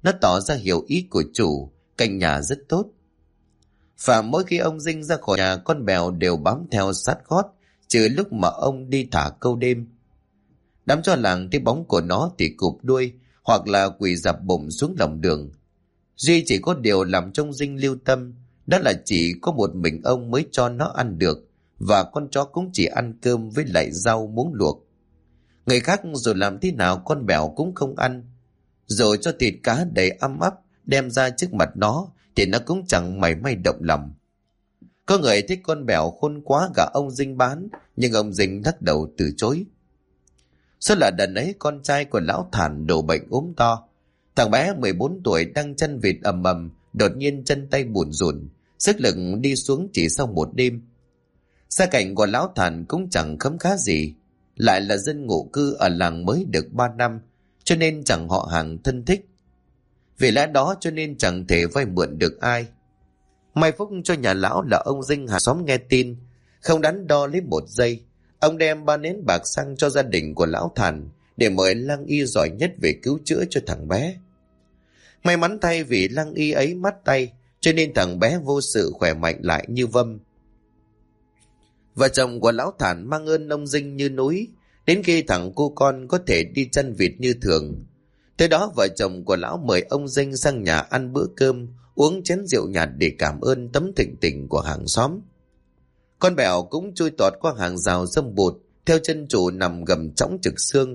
Nó tỏ ra hiểu ý của chủ, canh nhà rất tốt. Và mỗi khi ông Dinh ra khỏi nhà, con mèo đều bám theo sát gót, trừ lúc mà ông đi thả câu đêm. Đám chó làng thấy bóng của nó thì cụp đuôi hoặc là quỳ dạp bụng xuống lòng đường. Duy chỉ có điều làm trong Dinh lưu tâm, đó là chỉ có một mình ông mới cho nó ăn được, và con chó cũng chỉ ăn cơm với lại rau muống luộc. Người khác dù làm thế nào con mèo cũng không ăn. Rồi cho thịt cá đầy ăm ắp đem ra trước mặt nó thì nó cũng chẳng mảy may động lòng. Có người thích con mèo khôn quá cả ông Dinh bán, nhưng ông Dinh lắc đầu từ chối. Số là đần ấy con trai của lão Thản đổ bệnh ốm to. Thằng bé 14 tuổi đang chăn vịt ầm ầm, đột nhiên chân tay bủn rủn, sức lực đi xuống chỉ sau một đêm. Gia cảnh của lão Thản cũng chẳng khấm khá gì, lại là dân ngụ cư ở làng mới được 3 năm, cho nên chẳng họ hàng thân thích. Vì lẽ đó cho nên chẳng thể vay mượn được ai. May phúc cho nhà lão là ông Dinh hàng xóm nghe tin, không đắn đo lấy một giây, ông đem 3 nén bạc sang cho gia đình của lão Thản để mời lăng y giỏi nhất về cứu chữa cho thằng bé. May mắn thay vì lăng y ấy mắt tay, cho nên thằng bé vô sự khỏe mạnh lại như vâm. Vợ chồng của lão Thản mang ơn ông Dinh như núi, đến khi thằng cu con có thể đi chăn vịt như thường. Tới đó vợ chồng của lão mời ông Dinh sang nhà ăn bữa cơm, uống chén rượu nhạt để cảm ơn tấm thịnh tình của hàng xóm. Con mèo cũng chui tọt qua hàng rào râm bụt, theo chân chủ nằm gầm trõng trực xương.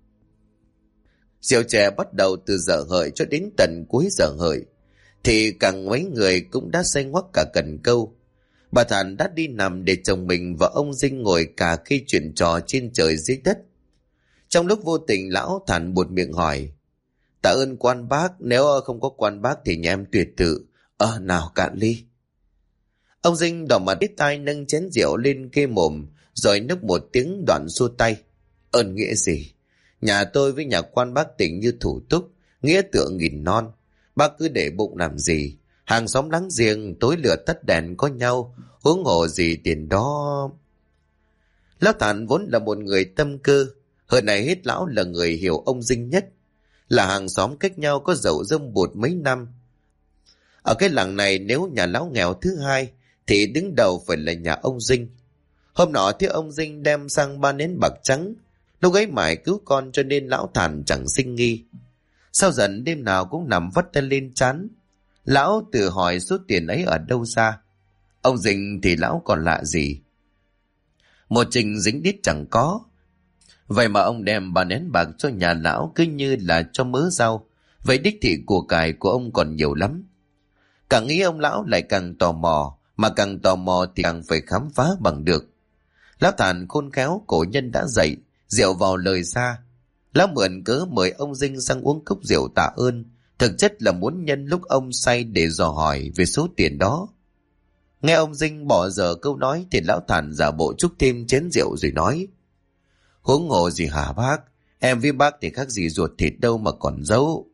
Rượu chè bắt đầu từ giờ hợi cho đến tận cuối giờ hợi, thì càng mấy người cũng đã say ngoắc cả cần câu. Bà Thản đã đi nằm để chồng mình và ông Dinh ngồi cả khi chuyện trò trên trời dưới đất. Trong lúc vô tình lão Thản buột miệng hỏi: "Tạ ơn quan bác, nếu không có quan bác thì nhà em tuyệt tự. Nào cạn ly." Ông Dinh đỏ mặt đít tai nâng chén rượu lên kê mồm, rồi nốc một tiếng đoạn xua tay: "Ơn nghĩa gì? Nhà tôi với nhà quan bác tình như thủ túc, nghĩa tựa nghìn non. Bác cứ để bụng làm gì? Hàng xóm láng giềng tối lửa tắt đèn có nhau, huống hồ gì tiền đó." Lão Thản vốn là một người tâm cơ, hơn này hết lão là người hiểu ông Dinh nhất. Là hàng xóm cách nhau có dậu dâm bụt mấy năm. Ở cái làng này nếu nhà lão nghèo thứ hai thì đứng đầu phải là nhà ông Dinh. Hôm nọ thì ông Dinh đem sang 3 nén bạc trắng, lúc ấy mải cứu con cho nên lão Thản chẳng sinh nghi. Sau dần đêm nào cũng nằm vắt tay lên trán. Lão tự hỏi số tiền ấy ở đâu ra. Ông Dinh thì lão còn lạ gì, một trình dính đít chẳng có. Vậy mà ông đem 3 nén bạc cho nhà lão cứ như là cho mớ rau. Vậy đích thị của cải của ông còn nhiều lắm. Càng nghĩ ông lão lại càng tò mò, mà càng tò mò thì càng phải khám phá bằng được. Lão Thản khôn khéo, cổ nhân đã dạy, rượu vào lời ra. Lão mượn cớ mời ông Dinh sang uống cốc rượu tạ ơn, thực chất là muốn nhân lúc ông say để dò hỏi về số tiền đó. Nghe ông Dinh bỏ dở câu nói thì lão Thản giả bộ trúc thêm chén rượu rồi nói: "Huống hồ gì hả bác? Em với bác thì khác gì ruột thịt đâu mà còn giấu."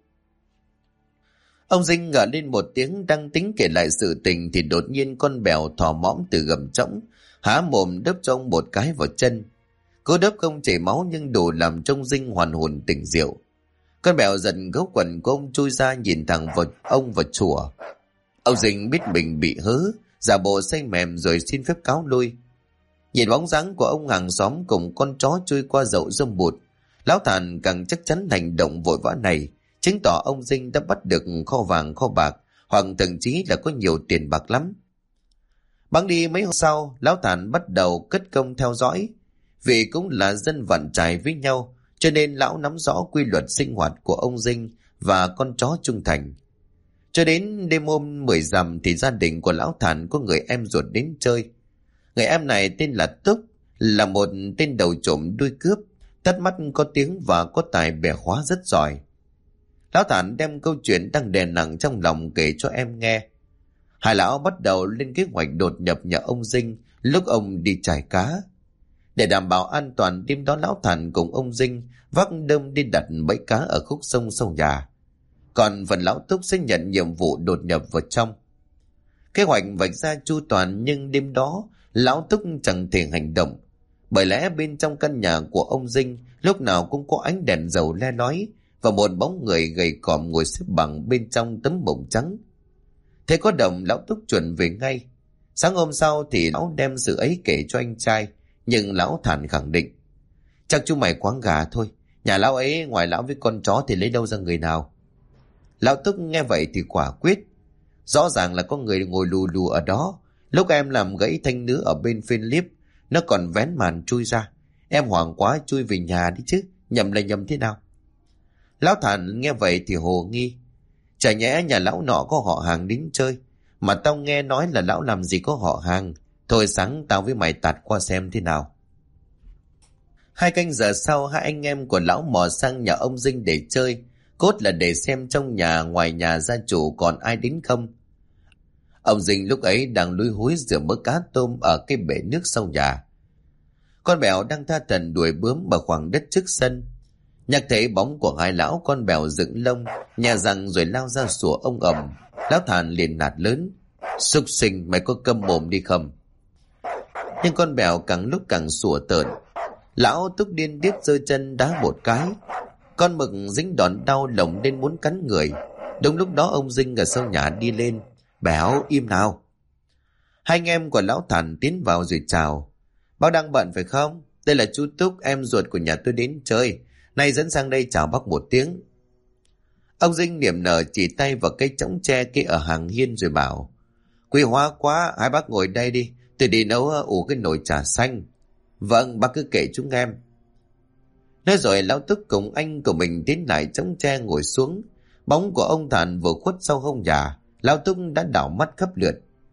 Ông Dinh ngả lên một tiếng đang tính kể lại sự tình thì đột nhiên con mèo thò mõm từ gầm trống, há mồm đớp cho ông một cái vào chân. Cú đớp không chảy máu nhưng đủ làm trông Dinh hoàn hồn tỉnh rượu. Con mèo giận gấu quần của ông chui ra nhìn thẳng vào ông và chùa. Ông Dinh biết mình bị hớ, giả bộ say mềm rồi xin phép cáo lui. Nhìn bóng dáng của ông hàng xóm cùng con chó chui qua dậu dâm bụt, lão Thản càng chắc chắn hành động vội vã này chứng tỏ ông Dinh đã bắt được kho vàng kho bạc, hoặc thậm chí là có nhiều tiền bạc lắm. Bẵng đi mấy hôm sau, lão Thản bắt đầu cất công theo dõi. Vì cũng là dân vặn trải với nhau, cho nên lão nắm rõ quy luật sinh hoạt của ông Dinh và con chó trung thành. Cho đến đêm hôm 10 rằm thì gia đình của lão Thản có người em ruột đến chơi. Người em này tên là Túc, là một tên đầu trộm đuôi cướp, tắt mắt có tiếng và có tài bẻ khóa rất giỏi. Lão Thản đem câu chuyện đang đè nặng trong lòng kể cho em nghe. Hai lão bắt đầu lên kế hoạch đột nhập nhà ông Dinh lúc ông đi chài cá. Để đảm bảo an toàn, đêm đó lão Thản cùng ông Dinh vác đơm đi đặt bẫy cá ở khúc sông sau nhà. Còn phần lão Túc sẽ nhận nhiệm vụ đột nhập vào trong. Kế hoạch vạch ra chu toàn, nhưng đêm đó lão Túc chẳng thể hành động, bởi lẽ bên trong căn nhà của ông Dinh lúc nào cũng có ánh đèn dầu le lói và một bóng người gầy còm ngồi xếp bằng bên trong tấm mộng trắng. Thế có động, lão Túc chuẩn về ngay. Sáng hôm sau thì lão đem sự ấy kể cho anh trai, nhưng lão Thản khẳng định: chắc chú mày quáng gà thôi, nhà lão ấy ngoài lão với con chó thì lấy đâu ra người nào. Lão Túc nghe vậy thì quả quyết: rõ ràng là có người ngồi lù lù ở đó. Lúc em làm gãy thanh nứa ở bên phên liếp, nó còn vén màn chui ra. Em hoảng quá chui về nhà đi chứ, nhầm là nhầm thế nào? Lão Thản nghe vậy thì hồ nghi: chả nhẽ nhà lão nọ có họ hàng đến chơi, mà tao nghe nói là lão làm gì có họ hàng. Thôi sáng tao với mày tạt qua xem thế nào. 2 canh giờ sau, 2 anh em của lão mò sang nhà ông Dinh để chơi, cốt là để xem trong nhà ngoài nhà gia chủ còn ai đến không. Ông Dinh lúc ấy đang lúi húi rửa mớ cá tôm ở cái bể nước sau nhà. Con Bèo đang tha thẩn đuổi bướm ở khoảng đất trước sân. Nhắc thấy bóng của 2 lão, con Bèo dựng lông, nhà răng rồi lao ra sủa ông ầm. Lão Thản liền nạt lớn: súc sinh, mày có câm mồm đi không? Nhưng con Bèo càng lúc càng sủa tợn. Lão Túc điên điếc giơ chân đá một cái. Con mực dính đòn đau lồng lên muốn cắn người. Đúng lúc đó ông Dinh ở sau nhà đi lên: Bèo, im nào. 2 anh em của lão Thản tiến vào rồi chào: bác đang bận phải không? Đây là chú Túc, em ruột của nhà tôi đến chơi, nay dẫn sang đây chào bác một tiếng. Ông Dinh niềm nở chỉ tay vào cây chõng tre kia ở hàng hiên rồi bảo: quý hóa quá, 2 bác ngồi đây đi, tôi đi nấu ủ cái nồi trà xanh. Vâng, bác cứ kể chúng em. Nói rồi lão Túc cùng anh của mình tiến lại chõng tre ngồi xuống. Bóng của ông Thản vừa khuất sau hông nhà, lão Túc đã đảo mắt khắp lượt.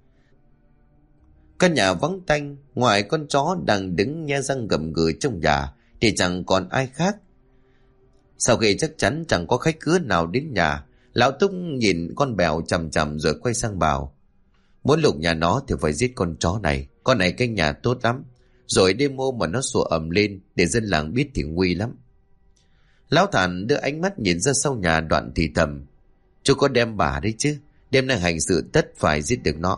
Căn nhà vắng tanh, ngoài con chó đang đứng nhe răng gầm gừ trong nhà thì chẳng còn ai khác. Sau khi chắc chắn chẳng có khách khứa nào đến nhà, lão Túc nhìn con Bèo chằm chằm rồi quay sang bảo: muốn lục nhà nó thì phải giết con chó này, con này canh nhà tốt lắm, rồi đêm hôm mà nó sủa ầm lên để dân làng biết thì nguy lắm. Lão Thản đưa ánh mắt nhìn ra sau nhà đoạn thì thầm: chú có đem bà đấy chứ, đêm nay hành sự tất phải giết được nó.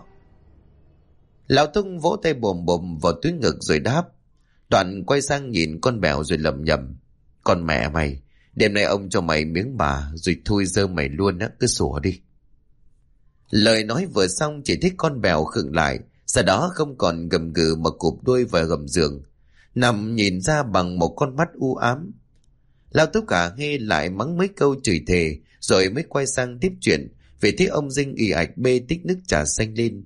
Lão Túc vỗ tay bồm bồm vào túi ngực rồi đáp. Đoạn quay sang nhìn con Bèo rồi lẩm nhẩm: con mẹ mày, đêm nay ông cho mày miếng bà rồi thui dơ mày luôn á, cứ sủa đi. Lời nói vừa xong chỉ thấy con Bèo khựng lại, sau đó không còn gầm gừ mà cụp đuôi vào gầm giường, nằm nhìn ra bằng một con mắt u ám. Lão Túc cả nghe lại mắng mấy câu chửi thề rồi mới quay sang tiếp chuyện, vì thấy ông Dinh ì ạch bê tích nước trà xanh lên.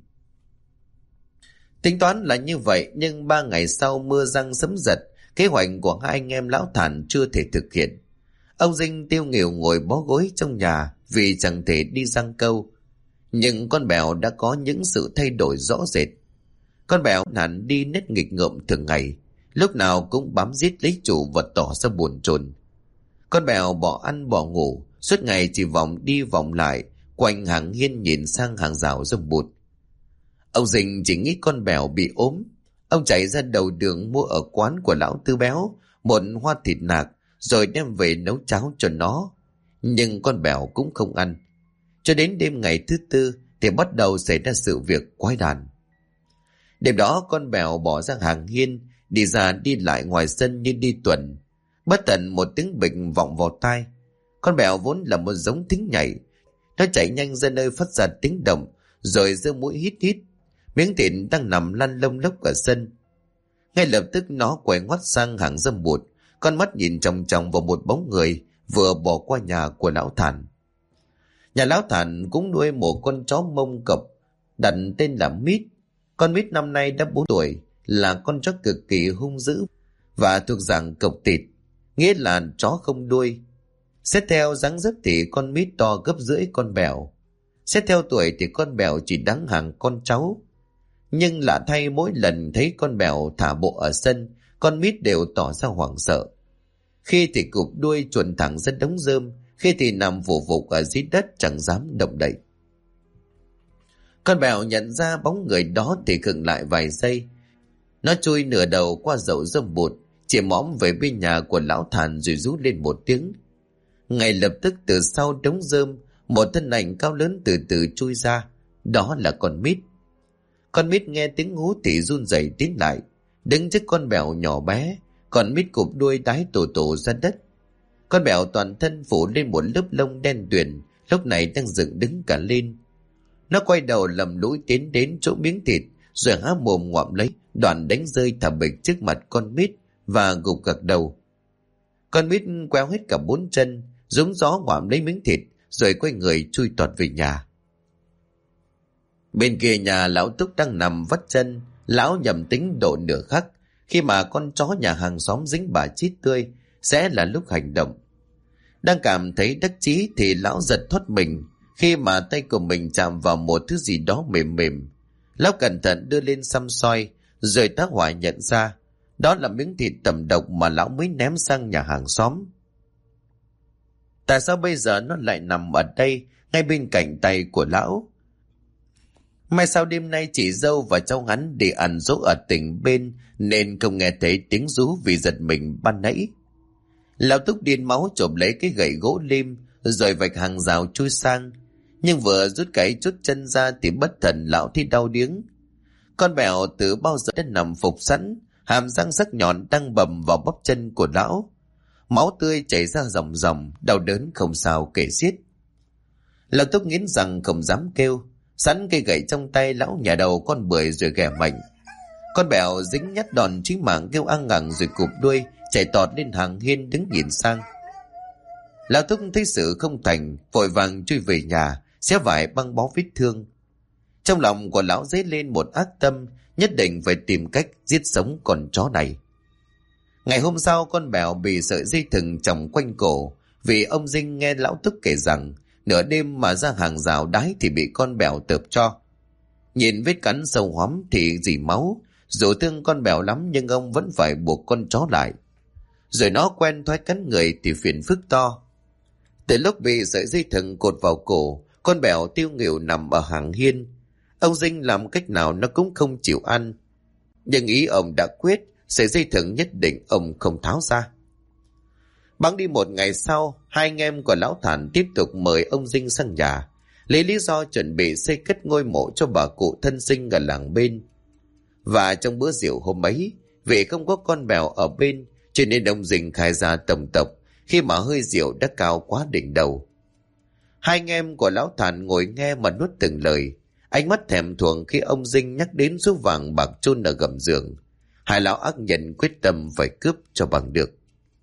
Tính toán là như vậy, nhưng 3 ngày sau mưa giăng sấm giật, kế hoạch của 2 anh em lão Thản chưa thể thực hiện. Ông Dinh tiêu nghỉu ngồi bó gối trong nhà vì chẳng thể đi giăng câu. Nhưng con Bèo đã có những sự thay đổi rõ rệt. Con Bèo hẳn đi nết nghịch ngợm thường ngày, lúc nào cũng bám giết lấy chủ và tỏ ra buồn chồn. Con Bèo bỏ ăn bỏ ngủ, suốt ngày chỉ vòng đi vòng lại quanh hàng hiên nhìn sang hàng rào rông bụt. Ông Dình chỉ nghĩ con Bèo bị ốm. Ông chạy ra đầu đường mua ở quán của lão Tư Béo một hoa thịt nạc rồi đem về nấu cháo cho nó. Nhưng con Bèo cũng không ăn. Cho đến đêm ngày thứ 4 thì bắt đầu xảy ra sự việc quái đản. Đêm đó con Bèo bỏ ra hàng hiên, đi ra đi lại ngoài sân như đi tuần. Bất tần một tiếng bịch vọng vào tai. Con Bèo vốn là một giống thính nhảy, nó chạy nhanh ra nơi phát ra tiếng động, rồi giơ mũi hít hít miếng thịt đang nằm lăn lông lốc ở sân. Ngay lập tức nó quay ngoắt sang hàng dâm bụt, con mắt nhìn chòng chòng vào một bóng người vừa bỏ qua nhà của lão Thản. Nhà lão Thản cũng nuôi một con chó Mông Cộc đặt tên là Mít. Con Mít năm nay đã 4 tuổi, là con chó cực kỳ hung dữ và thuộc dạng cộc tịt, nghĩa là chó không đuôi. Xét theo dáng dấp thì con Mít to gấp rưỡi con Bèo. Xét theo tuổi thì con Bèo chỉ đáng hàng con cháu. Nhưng lạ thay, mỗi lần thấy con Bèo thả bộ ở sân, con Mít đều tỏ ra hoảng sợ. Khi thì cụp đuôi chuồn thẳng ra đống rơm, khi thì nằm vù vục ở dưới đất chẳng dám động đậy. Con Bèo nhận ra bóng người đó thì khựng lại vài giây. Nó chui nửa đầu qua dậu rơm bụt, chỉ mõm về bên nhà của lão Thản rồi rú lên một tiếng. Ngay lập tức từ sau đống rơm, một thân ảnh cao lớn từ từ chui ra. Đó là con Mít. Con Mít nghe tiếng hú thì run rẩy tiến lại, đứng trước con Bèo nhỏ bé. Con Mít cụp đuôi đái tổ tổ ra đất. Con mèo toàn thân phủ lên một lớp lông đen tuyền, lúc này đang dựng đứng cả lên. Nó quay đầu lầm lũi tiến đến chỗ miếng thịt, rồi há mồm ngoạm lấy, đoạn đánh rơi thả bịch trước mặt con Mít và gục gật đầu. Con Mít queo hết cả 4 chân, rúng gió ngoạm lấy miếng thịt, rồi quay người chui toạt về nhà. Bên kia nhà, lão Túc đang nằm vắt chân. Lão nhầm tính độ nửa khắc, khi mà con chó nhà hàng xóm dính bà chít tươi sẽ là lúc hành động. Đang cảm thấy đắc chí thì lão giật thoát mình khi mà tay của mình chạm vào một thứ gì đó mềm mềm. Lão cẩn thận đưa lên xăm soi, rồi tá hỏa nhận ra đó là miếng thịt tẩm độc mà lão mới ném sang nhà hàng xóm. Tại sao bây giờ nó lại nằm ở đây, ngay bên cạnh tay của lão? May sao đêm nay chị dâu và cháu hắn đi ăn dỗ ở tỉnh bên, nên không nghe thấy tiếng rú vì giật mình ban nãy. Lão Túc điên máu chộp lấy cái gậy gỗ lim, rồi vạch hàng rào chui sang. Nhưng vừa rút cái chốt chân ra thì bất thần lão thấy đau điếng. Con mèo từ bao giờ đã nằm phục sẵn, hàm răng sắc nhọn đang bầm vào bắp chân của lão. Máu tươi chảy ra ròng ròng, đau đớn không sao kể xiết. Lão Túc nghiến răng không dám kêu, sẵn cây gậy trong tay lão nhả đầu con bưởi rồi ghẻ mạnh. Con mèo dính nhát đòn chí mạng kêu ăng ngẳng rồi cụp đuôi chạy tọt lên hàng hiên đứng nhìn sang. Lão Túc thấy sự không thành, vội vàng chui về nhà, xé vải băng bó vết thương. Trong lòng của lão dấy lên một ác tâm, nhất định phải tìm cách giết sống con chó này. Ngày hôm sau, con mèo bị sợi dây thừng chồng quanh cổ, vì ông Dinh nghe lão Túc kể rằng nửa đêm mà ra hàng rào đái thì bị con mèo tợp cho. Nhìn vết cắn sâu hoắm thì rỉ máu, dù thương con mèo lắm nhưng ông vẫn phải buộc con chó lại. Rồi nó quen thói cắn người thì phiền phức to. Từ lúc bị sợi dây thừng cột vào cổ, con mèo tiêu nghỉu nằm ở hàng hiên. Ông Dinh làm cách nào nó cũng không chịu ăn. Nhưng ý ông đã quyết, sợi dây thừng nhất định ông không tháo ra. Bẵng đi một ngày sau, hai anh em của lão Thản tiếp tục mời ông Dinh sang nhà, lấy lý do chuẩn bị xây cất ngôi mộ cho bà cụ thân sinh ở làng bên. Và trong bữa rượu hôm ấy, vì không có con mèo ở bên, cho nên ông Dinh khai ra tổng tộc khi mà hơi rượu đã cao quá đỉnh đầu. Hai anh em của lão Thản ngồi nghe mà nuốt từng lời, ánh mắt thèm thuồng khi ông Dinh nhắc đến số vàng bạc chôn ở gầm giường. Hai lão ác nhân quyết tâm phải cướp cho bằng được.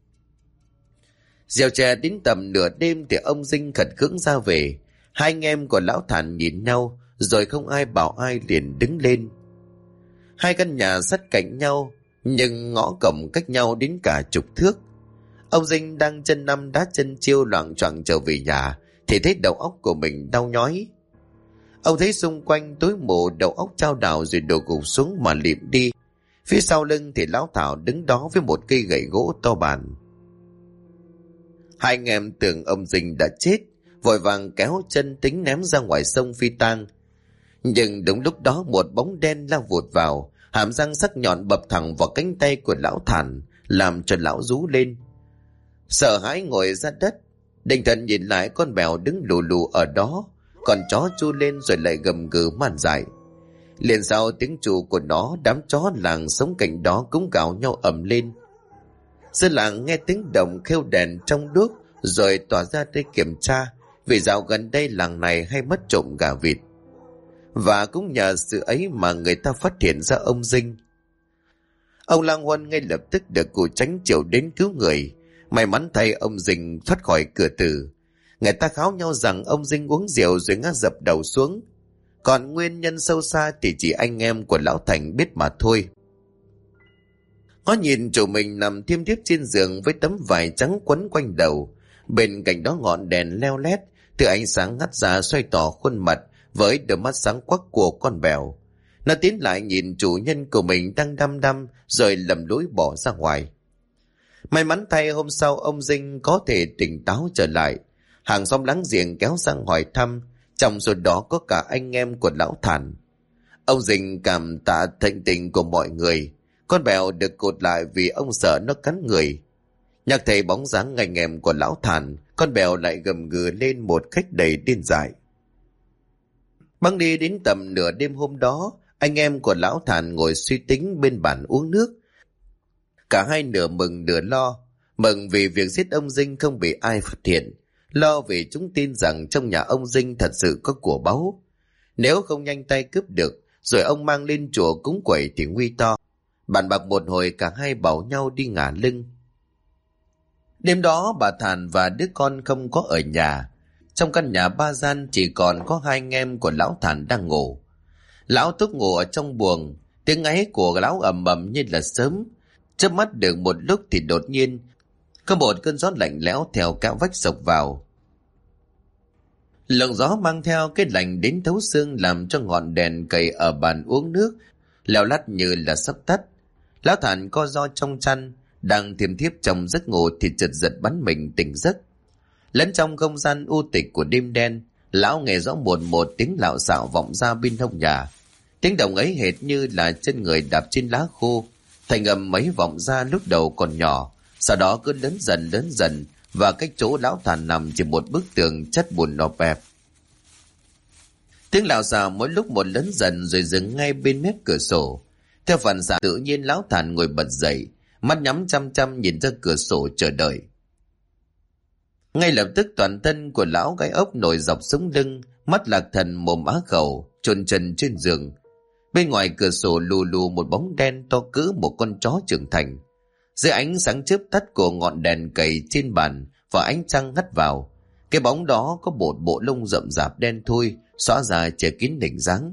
Rượu chè đến tầm nửa đêm thì ông Dinh khẩn cưỡng ra về. Hai anh em của lão Thản nhìn nhau, rồi không ai bảo ai liền đứng lên. Hai căn nhà sát cạnh nhau, nhưng ngõ cổng cách nhau đến cả chục thước. Ông Dinh đang chân năm đá chân chiêu loạng choạng trở về nhà, thì thấy đầu óc của mình đau nhói. Ông thấy xung quanh tối mù, đầu óc chao đảo rồi đổ gục xuống mà lịm đi. Phía sau lưng thì lão Thảo đứng đó với một cây gậy gỗ to bản. Hai anh em tưởng ông Dinh đã chết, vội vàng kéo chân tính ném ra ngoài sông phi tang. Nhưng đúng lúc đó một bóng đen lao vụt vào, hàm răng sắc nhọn bập thẳng vào cánh tay của lão Thản, làm cho lão rú lên. Sợ hãi ngồi ra đất, định thần nhìn lại con mèo đứng lù lù ở đó, còn chó chu lên rồi lại gầm gừ man dại. Liền sau tiếng chu của nó, đám chó làng sống cạnh đó cũng gào nhau ầm lên. Dân làng nghe tiếng động khêu đèn trong đuốc, rồi tỏa ra đây kiểm tra, vì dạo gần đây làng này hay mất trộm gà vịt. Và cũng nhờ sự ấy mà người ta phát hiện ra ông Dinh. Ông Lang Huân ngay lập tức được cụ Tránh triệu đến cứu người. May mắn thay ông Dinh thoát khỏi cửa tử. Người ta kháo nhau rằng ông Dinh uống rượu rồi ngã dập đầu xuống. Còn nguyên nhân sâu xa thì chỉ anh em của lão Thành biết mà thôi. Nó nhìn chủ mình nằm thiêm thiếp trên giường với tấm vải trắng quấn quanh đầu. Bên cạnh đó ngọn đèn leo lét, từ ánh sáng hắt ra xoay tỏ khuôn mặt với đôi mắt sáng quắc của con mèo. Nó tiến lại nhìn chủ nhân của mình đang đăm đăm rồi lầm lũi bỏ ra ngoài. May mắn thay hôm sau ông Dinh có thể tỉnh táo trở lại. Hàng xóm láng giềng kéo sang hỏi thăm, trong số đó có cả anh em của lão Thản. Ông Dinh cảm tạ thịnh tình của mọi người. Con mèo được cột lại vì ông sợ nó cắn người. Nhắc thấy bóng dáng anh em của lão Thản, con mèo lại gầm gừ lên một cách đầy điên dại. Băng đi đến tầm nửa đêm hôm đó, anh em của lão Thản ngồi suy tính bên bàn uống nước. Cả hai nửa mừng nửa lo, Mừng vì việc giết ông Dinh không bị ai phát hiện, lo vì chúng tin rằng trong nhà ông Dinh thật sự có của báu. Nếu không nhanh tay cướp được, rồi ông mang lên chùa cúng quẩy thì nguy to. Bàn bạc một hồi, cả hai bảo nhau đi ngả lưng. Đêm đó bà Thàn và đứa con không có ở nhà. Trong căn nhà 3 gian chỉ còn có 2 anh em của lão Thàn đang ngủ. Lão Túc ngủ ở trong buồng, tiếng ngáy của lão ầm ầm như là sớm. Chớp mắt được một lúc thì đột nhiên có một cơn gió lạnh lẽo theo cả vách sộc vào. Luồng gió mang theo cái lạnh đến thấu xương, làm cho ngọn đèn cầy ở bàn uống nước leo lắt như là sắp tắt. Lão Thàn co ro trong chăn, đang thiêm thiếp trong giấc ngủ thì chợt giật bắn mình tỉnh giấc. Lẫn trong không gian u tịch của đêm đen, lão nghe rõ một tiếng lạo xạo vọng ra bên hông nhà. Tiếng động ấy hệt như là chân người đạp trên lá khô. Thành âm mấy vọng ra lúc đầu còn nhỏ, sau đó cứ lớn dần, và cách chỗ lão Thàn nằm chỉ một bức tường chất bùn nọ bẹp. Tiếng lạo xạo mỗi lúc một lớn dần rồi dừng ngay bên mép cửa sổ. Theo phản xạ tự nhiên, lão Thàn ngồi bật dậy, mắt nhắm chăm chăm nhìn ra cửa sổ chờ đợi. Ngay lập tức toàn thân của lão gai ốc nổi dọc sống lưng, mắt lạc thần mồm á khẩu, chôn chân trên giường. Bên ngoài cửa sổ lù lù một bóng đen to cỡ một con chó trưởng thành. Dưới ánh sáng chớp tắt của ngọn đèn cầy trên bàn và ánh trăng hắt vào, cái bóng đó có một bộ lông rậm rạp đen thui xõa ra che kín hình dáng.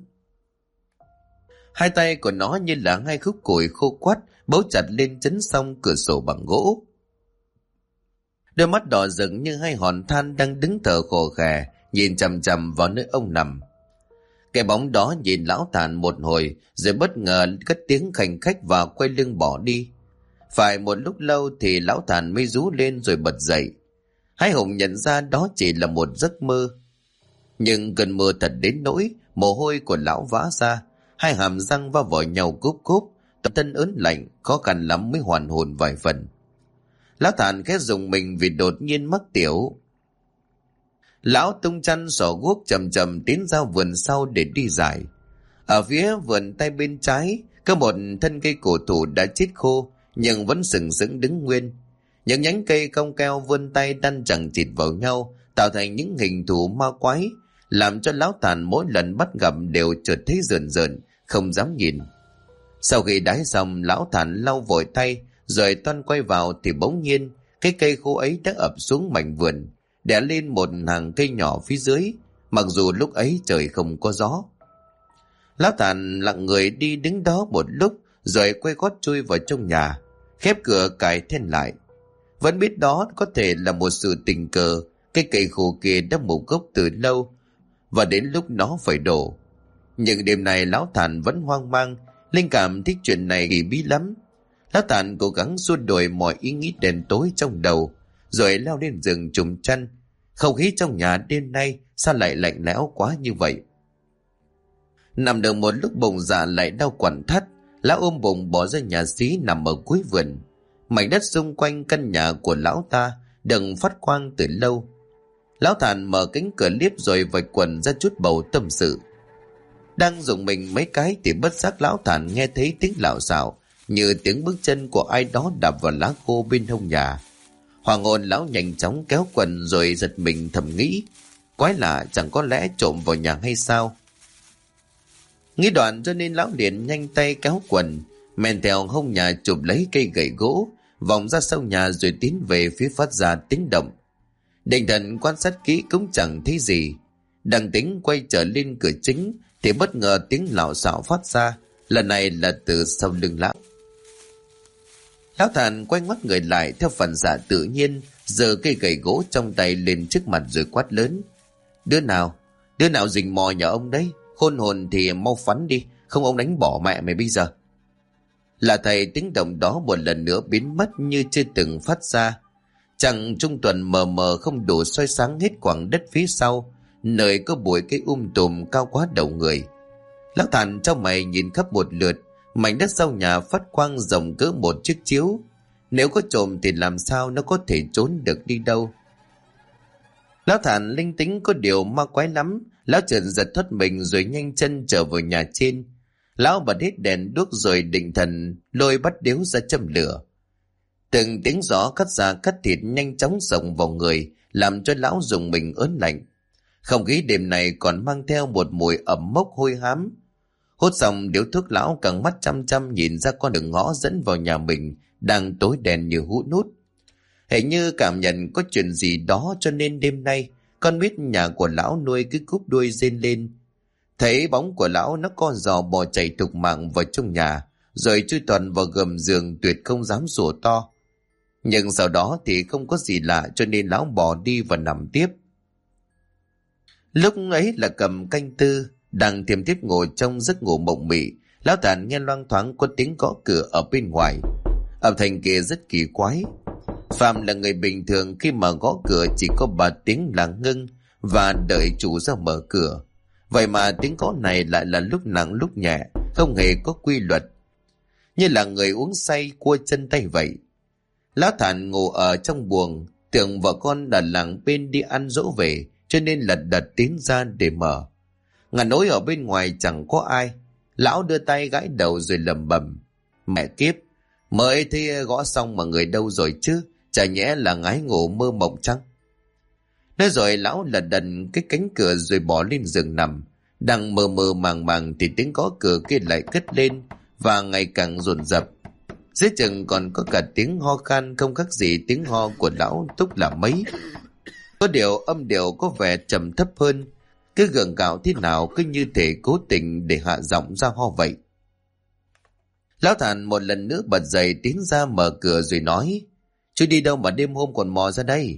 Hai tay của nó như là hai khúc củi khô quắt bấu chặt lên chấn song cửa sổ bằng gỗ. Đôi mắt đỏ rực như hai hòn than đang đứng thở khò khè nhìn chằm chằm vào nơi ông nằm. Cái bóng đó nhìn lão Thàn một hồi rồi bất ngờ cất tiếng khành khách và quay lưng bỏ đi. Phải một lúc lâu thì lão Thàn mới rú lên rồi bật dậy. Hai Hùng nhận ra đó chỉ là một giấc mơ. Nhưng cơn mơ thật đến nỗi mồ hôi của lão vã ra, hai hàm răng va vào nhau cốp cốp, toàn thân ớn lạnh, khó khăn lắm mới hoàn hồn vài phần. Lão Thàn khẽ rùng mình vì đột nhiên mắc tiểu. Lão tung chăn xỏ guốc chậm chậm tiến ra vườn sau để đi giải. Ở phía vườn tay bên trái có một thân cây cổ thụ đã chết khô nhưng vẫn sừng sững đứng nguyên. Những nhánh cây cong keo vươn tay đan chằng chịt vào nhau tạo thành những hình thù ma quái, làm cho lão Thàn mỗi lần bắt gặp đều chợt thấy rợn rợn, không dám nhìn. Sau khi đái xong, lão Thàn lau vội tay rồi toan quay vào thì bỗng nhiên cái cây khô ấy đã ập xuống mảnh vườn, đè lên một hàng cây nhỏ phía dưới, mặc dù lúc ấy trời không có gió. Lão Thàn lặng người đi đứng đó một lúc rồi quay gót chui vào trong nhà, khép cửa cài then lại. Vẫn biết đó có thể là một sự tình cờ, cái cây khô kia đã mục gốc từ lâu và đến lúc nó phải đổ. Nhưng đêm này lão Thàn vẫn hoang mang, linh cảm thích chuyện này kỳ bí lắm. Lão Thàn cố gắng xua đuổi mọi ý nghĩ đen tối trong đầu, rồi leo lên giường trùm chăn. Không khí trong nhà đêm nay sao lại lạnh lẽo quá như vậy? Nằm được một lúc bụng dạ lại đau quặn thắt, lão ôm bụng bỏ ra nhà xí nằm ở cuối vườn. Mảnh đất xung quanh căn nhà của lão ta đừng phát quang từ lâu. Lão Thàn mở cánh cửa liếp rồi vạch quần ra chút bầu tâm sự. Đang dùng mình mấy cái thì bất giác lão Thàn nghe thấy tiếng lạo xạo như tiếng bước chân của ai đó đạp vào lá khô bên hông nhà. Hoàng hồn lão nhanh chóng kéo quần rồi giật mình thầm nghĩ, quái lạ, chẳng có lẽ trộm vào nhà hay sao? Nghĩ đoạn cho nên lão liền nhanh tay kéo quần, men theo hông nhà chụp lấy cây gậy gỗ, vòng ra sau nhà rồi tiến về phía phát ra tiếng động. Định thần quan sát kỹ cũng chẳng thấy gì. Đang tính quay trở lên cửa chính thì bất ngờ tiếng lạo xạo phát ra, lần này là từ sau lưng lão. Lão Thàn quay ngoắt người lại theo phản xạ tự nhiên, giơ cây gậy gỗ trong tay lên trước mặt rồi quát lớn: Đứa nào rình mò nhà ông đấy? Khôn hồn thì mau phắn đi, không ông đánh bỏ mẹ mày bây giờ. Là thầy tiếng động đó một lần nữa biến mất như chưa từng phát ra. Chẳng trung tuần mờ mờ không đủ soi sáng hết quảng đất phía sau, nơi có bụi cây tùm cao quá đầu người. Lão Thàn trong mày nhìn khắp một lượt, mảnh đất sau nhà phát quang rộng cỡ một chiếc chiếu. Nếu có trộm thì làm sao nó có thể trốn được đi đâu? Lão Thàn linh tính có điều ma quái lắm. Lão chợt giật thoát mình rồi nhanh chân trở vào nhà trên. Lão bật hết đèn đuốc rồi định thần lôi bắt điếu ra châm lửa. Từng tiếng gió cắt da cắt thịt nhanh chóng xông vào người, làm cho lão rùng mình ớn lạnh. Không khí đêm này còn mang theo một mùi ẩm mốc hôi hám. Hút xong điếu thuốc, lão căng mắt chăm chăm nhìn ra con đường ngõ dẫn vào nhà mình đang tối đen như hũ nút. Hình như cảm nhận có chuyện gì đó cho nên đêm nay con biết nhà của lão nuôi cứ cúp đuôi rên lên. Thấy bóng của lão nó co giò bò chạy thục mạng vào trong nhà, rồi chui toàn vào gầm giường tuyệt không dám sủa to. Nhưng sau đó thì không có gì lạ cho nên lão bỏ đi và nằm tiếp. Lúc ấy là cầm canh tư, đang thiêm thiếp ngồi trong giấc ngủ mộng mị, lão Thản nghe loang thoáng có tiếng gõ cửa ở bên ngoài. Âm thanh kia rất kỳ quái. Phạm là người bình thường khi mà gõ cửa chỉ có 3 tiếng là ngưng và đợi chủ ra mở cửa. Vậy mà tiếng gõ này lại là lúc nặng lúc nhẹ, không hề có quy luật, như là người uống say cua chân tay vậy. Lão Thản ngủ ở trong buồng, tưởng vợ con ở làng bên đi ăn dỗ về, cho nên lật đật tiến ra để mở. Ngả nỗi ở bên ngoài chẳng có ai. Lão đưa tay gãi đầu rồi lẩm bẩm: mẹ kiếp, mới thì gõ xong mà người đâu rồi chứ, chả nhẽ là ngái ngủ mơ mộng chăng? Nói rồi lão lật đật cái cánh cửa rồi bỏ lên giường nằm. Đang mơ mơ màng màng thì tiếng gõ cửa kia lại cất lên và ngày càng dồn dập. Dưới chừng còn có cả tiếng ho khan không khác gì tiếng ho của lão Túc là mấy. Có điều âm điệu có vẻ trầm thấp hơn, cứ gượng gạo thế nào cứ như thể cố tình để hạ giọng ra ho vậy. Lão Thản một lần nữa bật dậy tiến ra mở cửa rồi nói: chú đi đâu mà đêm hôm còn mò ra đây?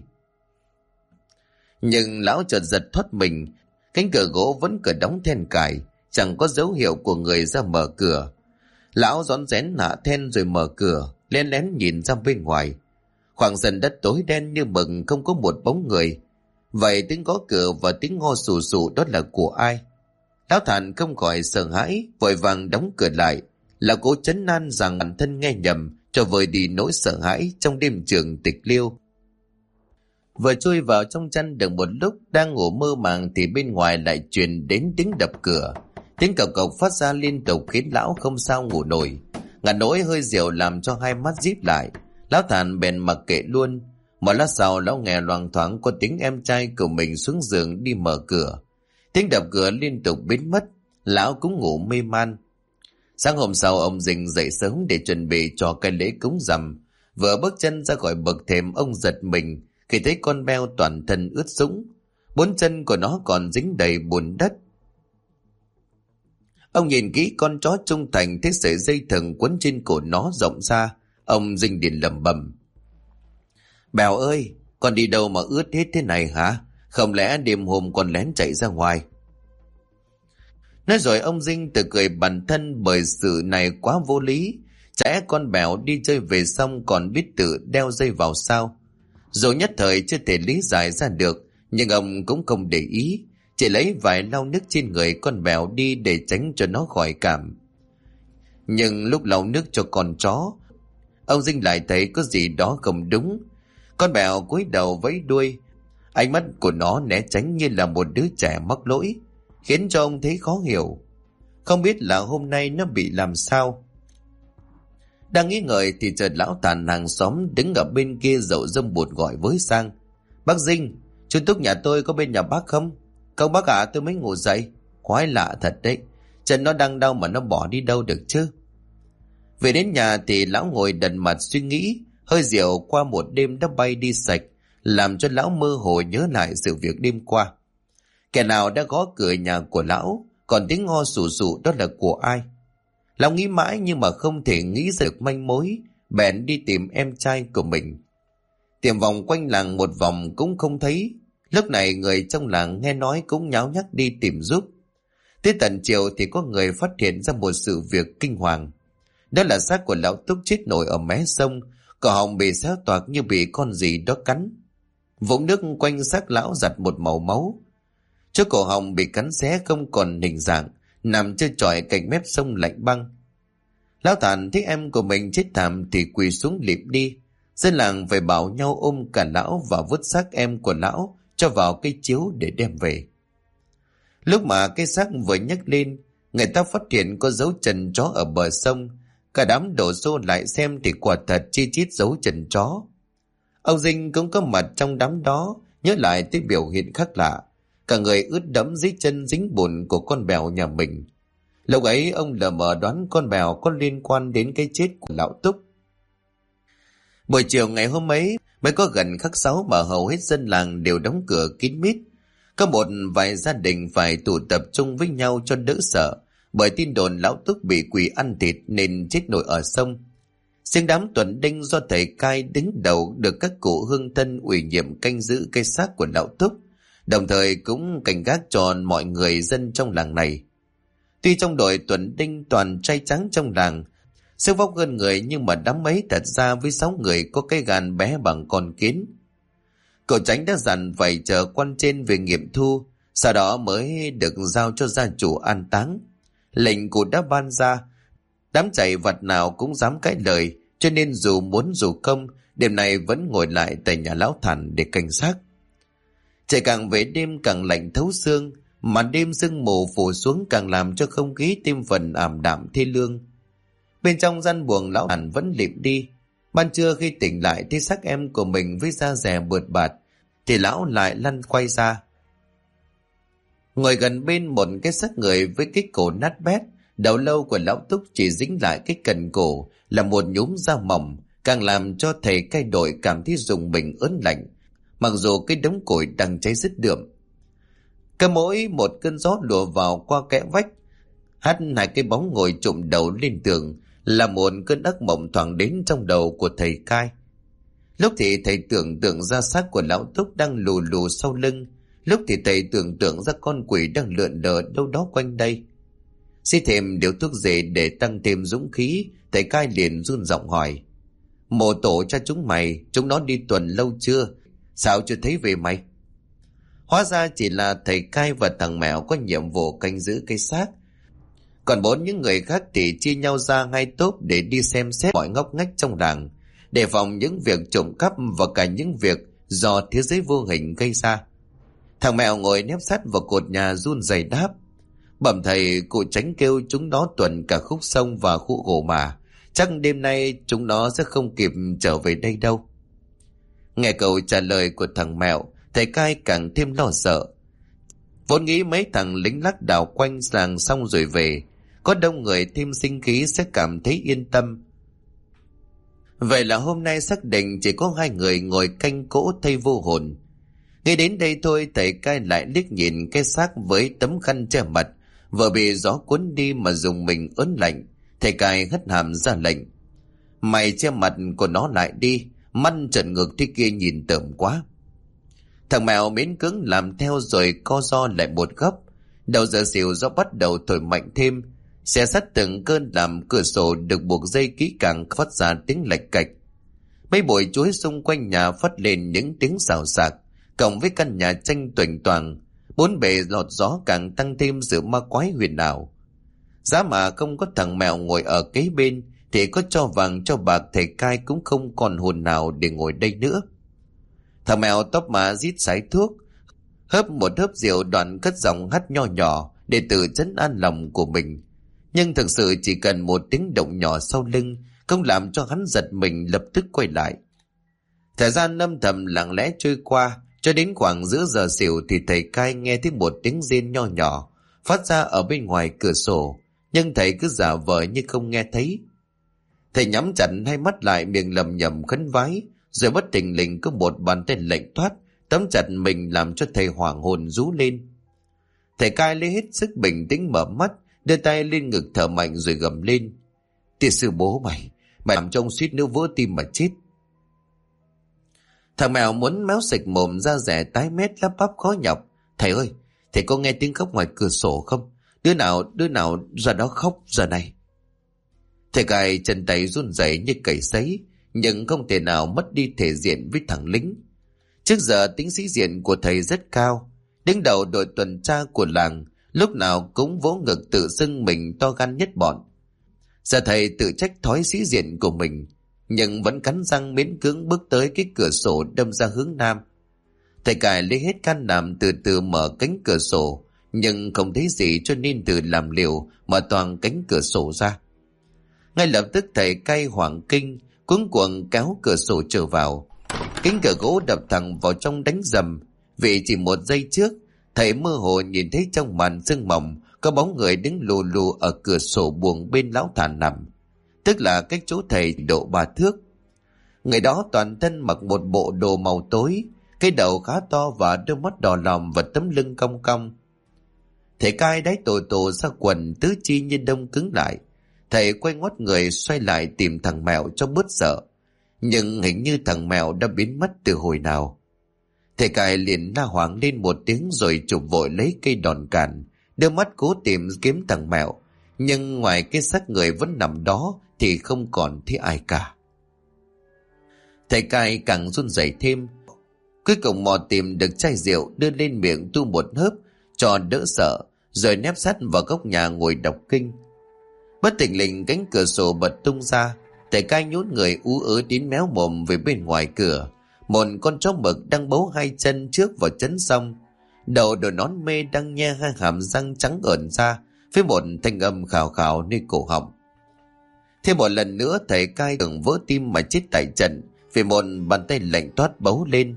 Nhưng lão chợt giật thoát mình, cánh cửa gỗ vẫn cửa đóng then cài, chẳng có dấu hiệu của người ra mở cửa. Lão rón rén hạ then rồi mở cửa, lén lén nhìn ra bên ngoài. Khoảng sân đất tối đen như mực, không có một bóng người. Vậy tiếng gõ cửa và tiếng ho sù sù đó là của ai? Lão Thản không khỏi sợ hãi, vội vàng đóng cửa lại, là cố trấn an rằng bản thân nghe nhầm cho vơi đi nỗi sợ hãi trong đêm trường tịch liêu. Vừa chui vào trong chăn được một lúc, đang ngủ mơ màng thì bên ngoài lại truyền đến tiếng đập cửa. Tiếng cộc cộc phát ra liên tục khiến lão không sao ngủ nổi. Ngả nỗi hơi rượu làm cho hai mắt díp lại, lão Thản bèn mặc kệ luôn. Một lát sau lão nghe loang thoáng có tiếng em trai của mình xuống giường đi mở cửa. Tiếng đập cửa liên tục biến mất, lão cũng ngủ mê man. Sáng hôm sau ông Dình dậy sớm để chuẩn bị cho cái lễ cúng rằm. Vừa bước chân ra khỏi bậc thềm, ông giật mình khi thấy con beo toàn thân ướt sũng, 4 chân của nó còn dính đầy bùn đất. Ông nhìn kỹ con chó trung thành, thấy sợi dây thừng quấn trên cổ nó rộng ra. Ông Dình liền lẩm bẩm: Bèo ơi, con đi đâu mà ướt hết thế này hả? Không lẽ đêm hôm con lén chạy ra ngoài? Nói rồi ông Dinh tự cười bản thân bởi sự này quá vô lý. Chả con Bèo đi chơi về xong còn biết tự đeo dây vào sao? Dù nhất thời chưa thể lý giải ra được, nhưng ông cũng không để ý, chỉ lấy vài lau nước trên người con Bèo đi để tránh cho nó khỏi cảm. Nhưng lúc lau nước cho con chó, ông Dinh lại thấy có gì đó không đúng. Con Bèo cúi đầu vẫy đuôi, ánh mắt của nó né tránh như là một đứa trẻ mắc lỗi, khiến cho ông thấy khó hiểu. Không biết là hôm nay nó bị làm sao. Đang nghĩ ngợi thì chợt lão Thản hàng xóm đứng ở bên kia dậu dâm bụt gọi với sang: Bác Dinh, chú Túc nhà tôi có bên nhà bác không? Không bác ạ, tôi mới ngủ dậy. Quái lạ thật đấy, chân nó đang đau mà nó bỏ đi đâu được chứ. Về đến nhà thì lão ngồi đần mặt suy nghĩ. Hơi rượu qua một đêm đã bay đi sạch, làm cho lão mơ hồ nhớ lại sự việc đêm qua. Kẻ nào đã gõ cửa nhà của lão, còn tiếng ho sù sụ đó là của ai? Lão nghĩ mãi nhưng mà không thể nghĩ ra được manh mối, bèn đi tìm em trai của mình. Tìm vòng quanh làng một vòng cũng không thấy. Lúc này người trong làng nghe nói cũng nháo nhác đi tìm giúp. Tới tận chiều thì có người phát hiện ra một sự việc kinh hoàng. Đó là xác của lão Túc chết nổi ở mé sông, cổ họng bị xé toạc như bị con gì đó cắn. Vũng nước quanh xác lão giặt một màu máu. Chỗ cổ họng bị cắn xé không còn hình dạng, nằm trơ trọi cạnh mép sông lạnh băng. Lão Thản thấy em của mình chết thảm thì quỳ xuống lịm đi. Dân làng phải bảo nhau ôm cả lão và vứt xác em của lão cho vào cây chiếu để đem về. Lúc mà cái xác vừa nhấc lên, người ta phát hiện có dấu chân chó ở bờ sông. Cả đám đổ xô lại xem thì quả thật chi chít dấu chân chó. Ông Dinh cũng có mặt trong đám đó, nhớ lại tới biểu hiện khác lạ. Cả người ướt đẫm dưới chân dính bùn của con bèo nhà mình. Lúc ấy ông lờ mờ đoán con bèo có liên quan đến cái chết của lão Túc. Buổi chiều ngày hôm ấy mới có gần khắc 6 mà hầu hết dân làng đều đóng cửa kín mít. Có một vài gia đình phải tụ tập trung với nhau cho đỡ sợ, bởi tin đồn lão Túc bị quỷ ăn thịt nên chết nổi ở sông. Riêng đám tuần đinh do thầy cai đứng đầu được các cụ hương thân ủy nhiệm canh giữ cái xác của lão Túc, đồng thời cũng cảnh gác cho mọi người dân trong làng này. Tuy trong đội tuần đinh toàn trai trắng trong làng, sức vóc hơn người, nhưng mà đám ấy thật ra với 6 người có cái gan bé bằng con kiến. Cậu Chánh đã dặn phải chờ quan trên về nghiệm thu, sau đó mới được giao cho gia chủ an táng. Lệnh cụ đã ban ra, đám chạy vặt nào cũng dám cãi lời, cho nên dù muốn dù không, đêm nay vẫn ngồi lại tại nhà lão Thản để canh xác. Trời càng về đêm càng lạnh thấu xương, mà đêm sương mù phủ xuống càng làm cho không khí thêm phần ảm đạm thê lương. Bên trong gian buồng lão Thản vẫn lịm đi. Ban trưa khi tỉnh lại thấy xác em của mình với da dẻ bượt bạt, thì lão lại lăn quay ra. Ngồi gần bên một cái xác người với cái cổ nát bét, đầu lâu của lão Túc chỉ dính lại cái cần cổ là một nhúm da mỏng, càng làm cho thầy cai đội cảm thấy rùng mình ớn lạnh, mặc dù cái đống củi đang cháy rứt đượm. Cứ mỗi một cơn gió lùa vào qua kẽ vách, hắt hai cái bóng ngồi trụm đầu lên tường, là một cơn ác mộng thoảng đến trong đầu của thầy cai. Lúc thì thầy tưởng tượng ra xác của lão Túc đang lù lù sau lưng, lúc thì thầy tưởng tượng ra con quỷ đang lượn lờ đâu đó quanh đây. Xí thêm điều thuốc dễ để tăng thêm dũng khí, thầy cai liền run giọng hỏi: Mộ tổ cha chúng mày, chúng nó đi tuần lâu chưa? Sao chưa thấy về mày? Hóa ra chỉ là thầy cai và thằng Mèo có nhiệm vụ canh giữ cái xác, còn 4 những người khác thì chia nhau ra hai tốp để đi xem xét mọi ngóc ngách trong làng, đề phòng những việc trộm cắp và cả những việc do thế giới vô hình gây ra. Thằng Mèo ngồi nép sát vào cột nhà run rẩy đáp: Bẩm thầy, cụ Chánh kêu chúng nó tuần cả khúc sông và khu gỗ mà, chắc đêm nay chúng nó sẽ không kịp trở về đây đâu. Nghe câu trả lời của thằng Mèo, thầy cai càng thêm lo sợ. Vốn nghĩ mấy thằng lính lắc đảo quanh làng xong rồi về, có đông người thêm sinh khí sẽ cảm thấy yên tâm. Vậy là hôm nay xác định chỉ có 2 người ngồi canh cỗ thay vô hồn. Ngay đến đây thôi, thầy cai lại liếc nhìn cái xác với tấm khăn che mặt, vừa bị gió cuốn đi mà dùng mình ớn lạnh. Thầy cai hất hàm ra lệnh: Mày che mặt của nó lại đi, mắt trợn ngược thế kia nhìn tởm quá. Thằng Mèo miễn cưỡng làm theo rồi co ro lại một góc. Đầu giờ xỉu gió bắt đầu thổi mạnh thêm, xé sắt từng cơn làm cửa sổ được buộc dây kỹ càng phát ra tiếng lạch cạch. Mấy bụi chuối xung quanh nhà phát lên những tiếng xào xạc, cộng với căn nhà tranh toành toàng, 4 bề lọt gió càng tăng thêm sự ma quái huyền ảo. Giá mà không có thằng Mèo ngồi ở kế bên thì có cho vàng cho bạc thầy cai cũng không còn hồn nào để ngồi đây nữa. Thằng Mèo tóc má rít sái thuốc, hớp một hớp rượu, đoạn cất giọng hắt nho nhỏ để tự trấn an lòng của mình. Nhưng thực sự chỉ cần một tiếng động nhỏ sau lưng không làm cho hắn giật mình lập tức quay lại. Thời gian âm thầm lặng lẽ trôi qua, cho đến khoảng giữa giờ xỉu thì thầy cai nghe thấy một tiếng rên nho nhỏ phát ra ở bên ngoài cửa sổ, nhưng thầy cứ giả vờ như không nghe thấy. Thầy nhắm chặt hai mắt lại, miệng lầm nhầm khấn vái, rồi bất thình lình có một bàn tay lạnh toát tóm chặt mình làm cho thầy hoảng hồn rú lên. Thầy cai lấy hết sức bình tĩnh mở mắt, đưa tay lên ngực thở mạnh rồi gầm lên: Tiệt sư bố mày làm cho ông suýt nữa vỡ tim mà chết. Thằng Mèo muốn méo sạch mồm, da dẻ tái mét lắp bắp khó nhọc: Thầy ơi, thầy có nghe tiếng khóc ngoài cửa sổ không? Đứa nào ra đó khóc giờ này? Thầy cai chân tay run rẩy như cầy sấy, nhưng không thể nào mất đi thể diện với thằng lính. Trước giờ tính sĩ diện của thầy rất cao, đứng đầu đội tuần tra của làng, lúc nào cũng vỗ ngực tự xưng mình to gan nhất bọn. Giờ thầy tự trách thói sĩ diện của mình, nhưng vẫn cắn răng miễn cưỡng bước tới cái cửa sổ đâm ra hướng nam. Thầy cài lấy hết can đảm từ từ mở cánh cửa sổ, nhưng không thấy gì cho nên từ làm liều mở toàn cánh cửa sổ ra. Ngay lập tức thầy cai hoảng kinh, cuống cuồng kéo cửa sổ trở vào. Cánh cửa gỗ đập thẳng vào trong đánh rầm. Vì chỉ một giây trước, thầy mơ hồ nhìn thấy trong màn sương mỏng có bóng người đứng lù lù ở cửa sổ buồng bên lão Thản nằm, tức là cách chỗ thầy độ 3 thước. Người đó toàn thân mặc một bộ đồ màu tối, cái đầu khá to và đôi mắt đỏ lòm và tấm lưng cong cong. Thầy cai đáy tổ ra quần, tứ chi như đông cứng lại. Thầy quay ngoắt người xoay lại tìm thằng Mèo cho bớt sợ, nhưng hình như thằng Mèo đã biến mất từ hồi nào. Thầy cai liền la hoảng lên một tiếng rồi chụp vội lấy cây đòn cản, đưa mắt cố tìm kiếm thằng Mèo, nhưng ngoài cái xác người vẫn nằm đó thì không còn thấy ai cả. Thầy cai càng run rẩy thêm. Cuối cùng mò tìm được chai rượu, đưa lên miệng tu một hớp cho đỡ sợ, rồi nép sát vào góc nhà ngồi đọc kinh. Bất thình lình cánh cửa sổ bật tung ra. Thầy cai nhún người ú ớ đến méo mồm về bên ngoài cửa. Một con chó mực đang bấu hai chân trước vào chấn song, đầu đội nón mê đang nhe hai hàm răng trắng ẩn ra với một thanh âm khào khào nơi cổ họng. Thêm một lần nữa thầy cai tưởng vỡ tim mà chết tại trận vì một bàn tay lạnh toát bấu lên.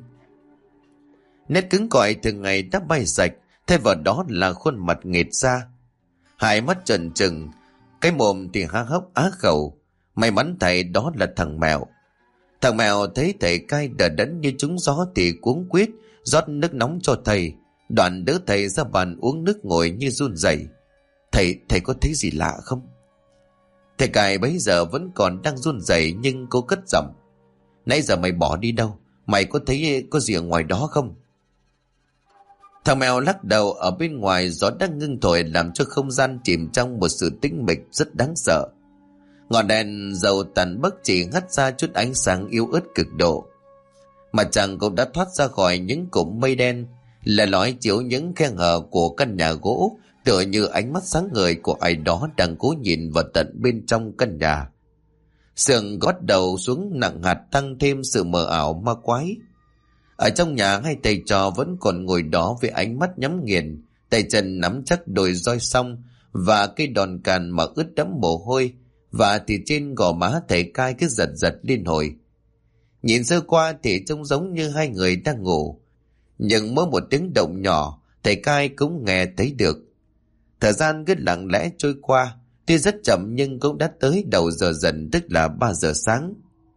Nét cứng cỏi thường ngày đã bay sạch, thay vào đó là khuôn mặt nghệt ra, hai mắt trần trừng, cái mồm thì há hốc á khẩu. May mắn thầy đó là thằng Mèo. Thằng Mèo thấy thầy cai đờ đẫn như trúng gió thì cuống quýt rót nước nóng cho thầy, đoạn đỡ thầy ra bàn uống nước ngồi như run rẩy. Thầy có thấy gì lạ không? Thầy cai bấy giờ vẫn còn đang run rẩy nhưng cô cất giọng: Nãy giờ mày bỏ đi đâu? Mày có thấy có gì ở ngoài đó không? Thằng Mèo lắc đầu. Ở bên ngoài gió đang ngưng thổi làm cho không gian chìm trong một sự tĩnh mịch rất đáng sợ. Ngọn đèn dầu tàn bấc chỉ hắt ra chút ánh sáng yếu ớt cực độ. Mặt trăng cũng đã thoát ra khỏi những cụm mây đen, lẻ lói chiếu những khe hở của căn nhà gỗ, tựa như ánh mắt sáng ngời của ai đó đang cố nhìn vào tận bên trong căn nhà. Sườn gót đầu xuống nặng hạt tăng thêm sự mờ ảo ma quái. Ở trong nhà hai thầy trò vẫn còn ngồi đó với ánh mắt nhắm nghiền, tay chân nắm chắc đồi roi song và cây đòn càn mà ướt đẫm mồ hôi, và thì trên gò má thầy cai cứ giật giật liên hồi. Nhìn sơ qua thì trông giống như hai người đang ngủ, nhưng mỗi một tiếng động nhỏ thầy cai cũng nghe thấy được. Thời gian cứ lặng lẽ trôi qua, tuy rất chậm nhưng cũng đã tới đầu giờ dần, tức là 3 giờ sáng.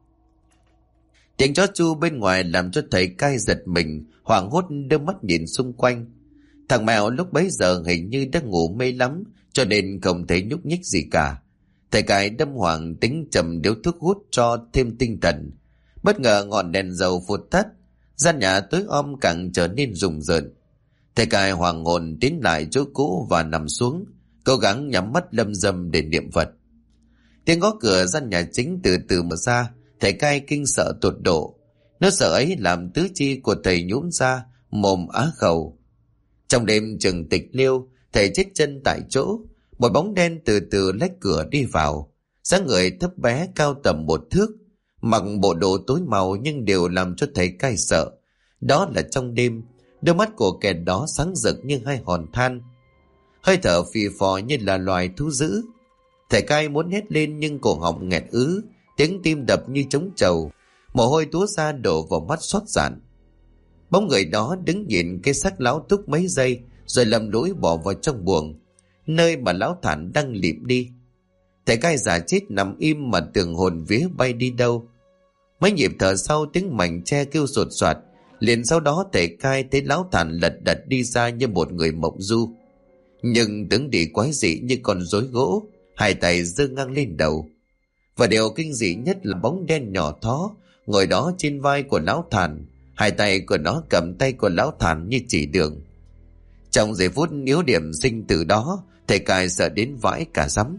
Tiếng chó chu bên ngoài làm cho thầy cai giật mình, hoảng hốt đưa mắt nhìn xung quanh. Thằng Mèo lúc bấy giờ hình như đang ngủ mê lắm, cho nên không thấy nhúc nhích gì cả. Thầy cai đâm hoàng tính chầm điếu thuốc hút cho thêm tinh thần. Bất ngờ ngọn đèn dầu phụt tắt, gian nhà tối om càng trở nên rùng rợn. Thầy cai hoàng hồn tiến lại chỗ cũ và nằm xuống, cố gắng nhắm mắt lâm dâm để niệm Phật. Tiếng gõ cửa gian nhà chính từ từ mở ra. Thầy cai kinh sợ tột độ. Nó sợ ấy làm tứ chi của thầy nhũn ra, mồm á khẩu. Trong đêm chừng tịch liêu, thầy chết chân tại chỗ. Một bóng đen từ từ lách cửa đi vào. Dáng người thấp bé cao tầm 1 thước, mặc bộ đồ tối màu nhưng đều làm cho thầy cai sợ. Đó là trong đêm, đôi mắt của kẻ đó sáng rực như hai hòn than, hơi thở phì phò như là loài thú dữ. Thầy cai muốn hét lên nhưng cổ họng nghẹt ứ, tiếng tim đập như trống trầu, mồ hôi túa ra đổ vào mắt xót giản. Bóng người đó đứng nhìn cái xác lão Túc mấy giây rồi lầm lũi bỏ vào trong buồng, nơi mà lão Thản đang lịm đi. Thầy cai giả chết nằm im mà tưởng hồn vía bay đi đâu. Mấy nhịp thở sau tiếng mảnh tre kêu sột soạt, liền sau đó thầy cai thấy lão Thản lật đật đi ra như một người mộng du, nhưng tướng đi quái dị như con rối gỗ, hai tay giơ ngang lên đầu. Và điều kinh dị nhất là bóng đen nhỏ thó ngồi đó trên vai của lão Thản, hai tay của nó cầm tay của lão Thản như chỉ đường. Trong giây phút yếu điểm sinh tử đó, thầy cai sợ đến vãi cả rắm.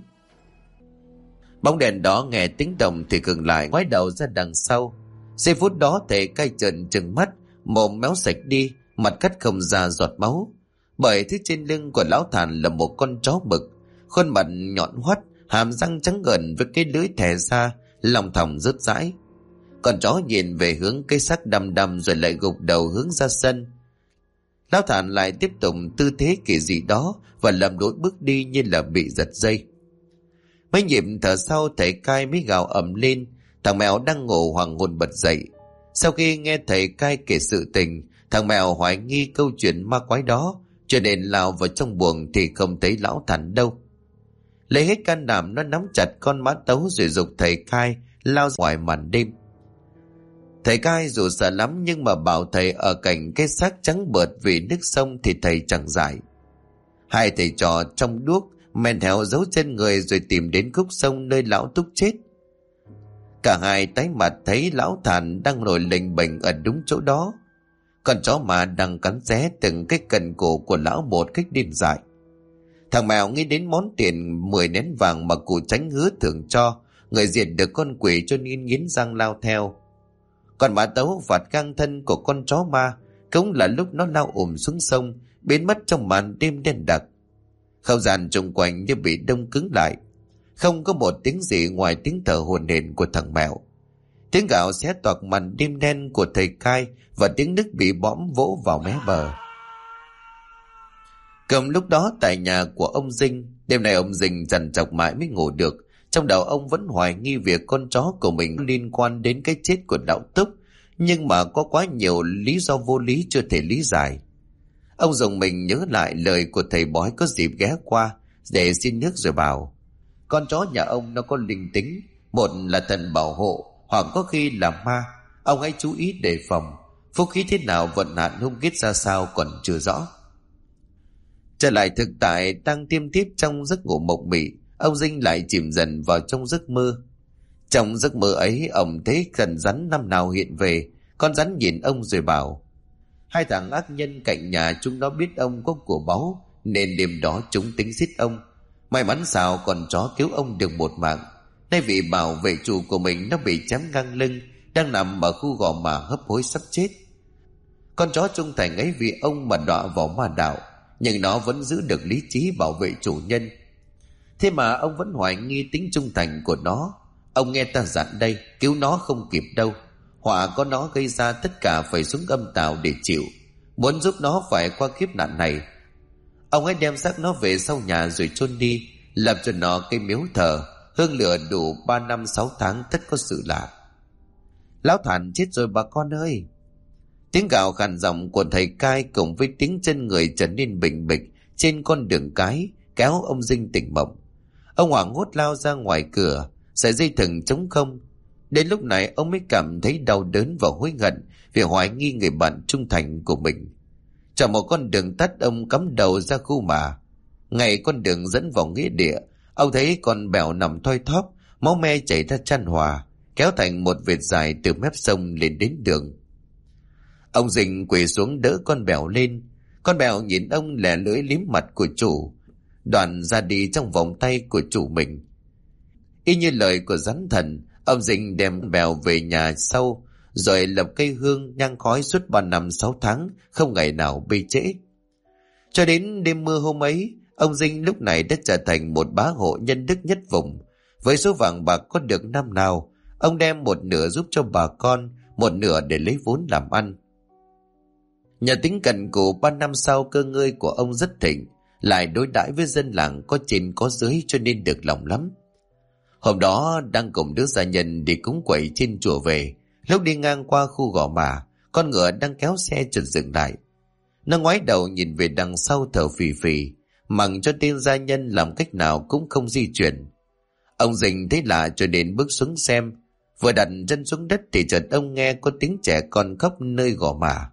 Bóng đèn đó nghe tiếng động thì ngừng lại, ngoái đầu ra đằng sau. Giây phút đó thầy cai trợn trừng mắt, mồm méo sạch đi, mặt cắt không ra giọt máu. Bởi thứ trên lưng của lão Thản là một con chó mực, khuôn mặt nhọn hoắt, hàm răng trắng ngần với cái lưỡi thè ra, lòng thòng rớt rãi. Con chó nhìn về hướng cái xác đăm đăm rồi lại gục đầu hướng ra sân. Lão Thản lại tiếp tục tư thế kỳ dị đó và lầm lũi bước đi như là bị giật dây. Mấy nhịp thở sau thầy cai mới gào ầm lên. Thằng Mèo đang ngủ hoàng hồn bật dậy. Sau khi nghe thầy cai kể sự tình, thằng Mèo hoài nghi câu chuyện ma quái đó, cho nên lao vào trong buồng thì không thấy lão Thản đâu. Lấy hết can đảm, nó nắm chặt con mã tấu rồi giục thầy cai lao ngoài màn đêm. Thầy cai dù sợ lắm nhưng mà bảo thầy ở cạnh cái xác trắng bợt vì nước sông thì thầy chẳng giải. Hai thầy trò trong đuốc men theo dấu chân người rồi tìm đến khúc sông nơi lão Túc chết. Cả hai tái mặt thấy lão Thản đang nổi lềnh bềnh ở đúng chỗ đó. Con chó mà đang cắn xé từng cái cần cổ của lão một cách điên dại. Thằng Mèo nghĩ đến món tiền 10 nén vàng mà cụ Tránh hứa thưởng cho người diệt được con quỷ, cho nên nghiến răng lao theo. Còn mã tấu vạt ngang thân của con chó ma cũng là lúc nó lao xuống sông, biến mất trong màn đêm đen đặc. Không gian xung quanh như bị đông cứng lại, không có một tiếng gì ngoài tiếng thở hổn hển của thằng Mèo, tiếng gào xé toạc màn đêm đen của thầy cai và tiếng nước bị bõm vỗ vào mé bờ. Cầm lúc đó tại nhà của ông Dinh, đêm nay ông Dinh trằn trọc mãi mới ngủ được. Trong đầu ông vẫn hoài nghi việc con chó của mình liên quan đến cái chết của đạo Túc, nhưng mà có quá nhiều lý do vô lý chưa thể lý giải. Ông dùng mình nhớ lại lời của thầy bói có dịp ghé qua để xin nước rồi bảo: con chó nhà ông nó có linh tính, một là thần bảo hộ hoặc có khi là ma. Ông hãy chú ý đề phòng, phúc khí thế nào vận hạn hung kết ra sao còn chưa rõ. Trở lại thực tại đang tiêm tiếp trong giấc ngủ mộng mị, ông Dinh lại chìm dần vào trong giấc mơ. Trong giấc mơ ấy, ông thấy con rắn năm nào hiện về. Con rắn nhìn ông rồi bảo: hai thằng ác nhân cạnh nhà chúng nó biết ông có của báu nên đêm đó chúng tính giết ông. May mắn sao con chó cứu ông được một mạng. Nay vị bảo vệ chủ của mình nó bị chém ngang lưng, đang nằm ở khu Gò Mả hấp hối sắp chết. Con chó trung thành ấy vì ông mà đọa vào ma đạo, nhưng nó vẫn giữ được lý trí bảo vệ chủ nhân. Thế mà ông vẫn hoài nghi tính trung thành của nó. Ông nghe ta dặn đây, cứu nó không kịp đâu. Họa có nó gây ra, tất cả phải xuống âm tào để chịu. Muốn giúp nó phải qua kiếp nạn này, ông hãy đem xác nó về sau nhà rồi chôn đi, làm cho nó cây miếu thờ, hương lửa đủ 3 năm 6 tháng tất có sự lạ. Lão Thản chết rồi bà con ơi. Tiếng gào khàn giọng của thầy cai cùng với tiếng chân người trở nên bình bịch trên con đường cái kéo ông Dinh tỉnh mộng. Ông hoảng hốt lao ra ngoài cửa, sợi dây thừng trống không. Đến lúc này ông mới cảm thấy đau đớn và hối hận vì hoài nghi người bạn trung thành của mình. Chọn một con đường tắt, ông cắm đầu ra khu Mả. Ngay con đường dẫn vào nghĩa địa, ông thấy con bèo nằm thoi thóp, máu me chảy ra chan hòa, kéo thành một vệt dài từ mép sông lên đến đường. Ông Dinh quỳ xuống đỡ con bèo lên. Con bèo nhìn ông lẻ lưỡi liếm mặt của chủ, đoạn ra đi trong vòng tay của chủ mình. Y như lời của rắn thần, ông Dinh đem bèo về nhà sau, rồi lập cây hương nhang khói suốt 3 năm 6 tháng, không ngày nào bê trễ. Cho đến đêm mưa hôm ấy, ông Dinh lúc này đã trở thành một bá hộ nhân đức nhất vùng. Với số vàng bạc có được năm nào, ông đem một nửa giúp cho bà con, một nửa để lấy vốn làm ăn. Nhờ tính cần cù, 3 năm sau cơ ngơi của ông rất thịnh, lại đối đãi với dân làng có trên có dưới cho nên được lòng lắm. Hôm đó đang cùng đứa gia nhân đi cúng quẩy trên chùa về, lúc đi ngang qua khu Gò Mả, con ngựa đang kéo xe chợt dừng lại. Nó ngoái đầu nhìn về đằng sau thở phì phì, mặc cho tên gia nhân làm cách nào cũng không di chuyển. Ông Dình thấy lạ cho nên bước xuống xem. Vừa đặt chân xuống đất thì chợt ông nghe có tiếng trẻ con khóc nơi Gò Mả.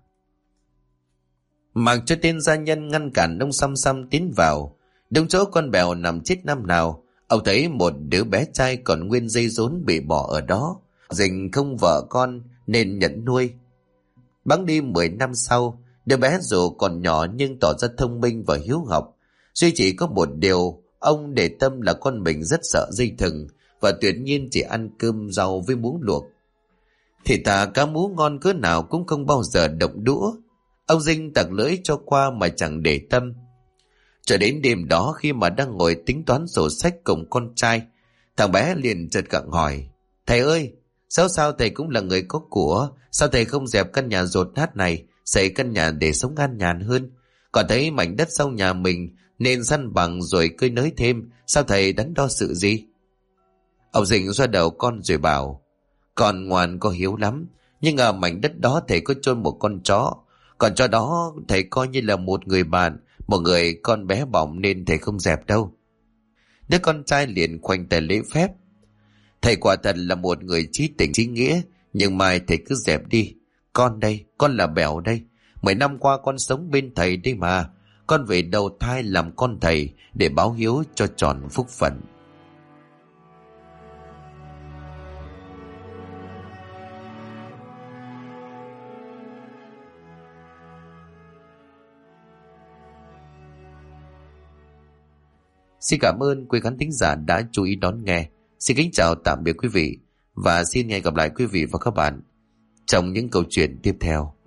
Mặc cho tên gia nhân ngăn cản ông xăm xăm tiến vào. Đúng chỗ con bèo nằm chết năm nào, ông thấy một đứa bé trai còn nguyên dây rốn bị bỏ ở đó. Dình không vợ con nên nhận nuôi. Bẵng đi 10 năm sau, đứa bé dù còn nhỏ nhưng tỏ ra thông minh và hiếu học. Duy chỉ có một điều, ông để tâm là con mình rất sợ dây thừng và tuyệt nhiên chỉ ăn cơm rau với muống luộc. Thì thà cá mú ngon cỡ nào cũng không bao giờ động đũa. Ông Dinh tặc lưỡi cho qua mà chẳng để tâm. Cho đến đêm đó, khi mà đang ngồi tính toán sổ sách cùng con trai, thằng bé liền chợt gặng hỏi: "Thầy ơi, sao thầy cũng là người có của, sao thầy không dẹp căn nhà dột nát này, xây căn nhà để sống an nhàn hơn? Còn thấy mảnh đất sau nhà mình nên săn bằng rồi cơi nới thêm, sao thầy đắn đo sự gì?" Ông Dình xoa đầu con rồi bảo: Con ngoan có hiếu lắm, nhưng ở mảnh đất đó thầy có chôn một con chó. Con chó đó thầy coi như là một người bạn, một người con bé bỏng, nên thầy không dẹp đâu. Đứa con trai liền khoanh tay lễ phép: Thầy quả thật là một người chí tình chí nghĩa, nhưng mai thầy cứ dẹp đi. Con đây, con là Bẻo đây. 10 năm qua con sống bên thầy đây mà. Con về đầu thai làm con thầy để báo hiếu cho tròn phúc phận. Xin cảm ơn quý khán thính giả đã chú ý đón nghe. Xin kính chào tạm biệt quý vị và xin hẹn gặp lại quý vị và các bạn trong những câu chuyện tiếp theo.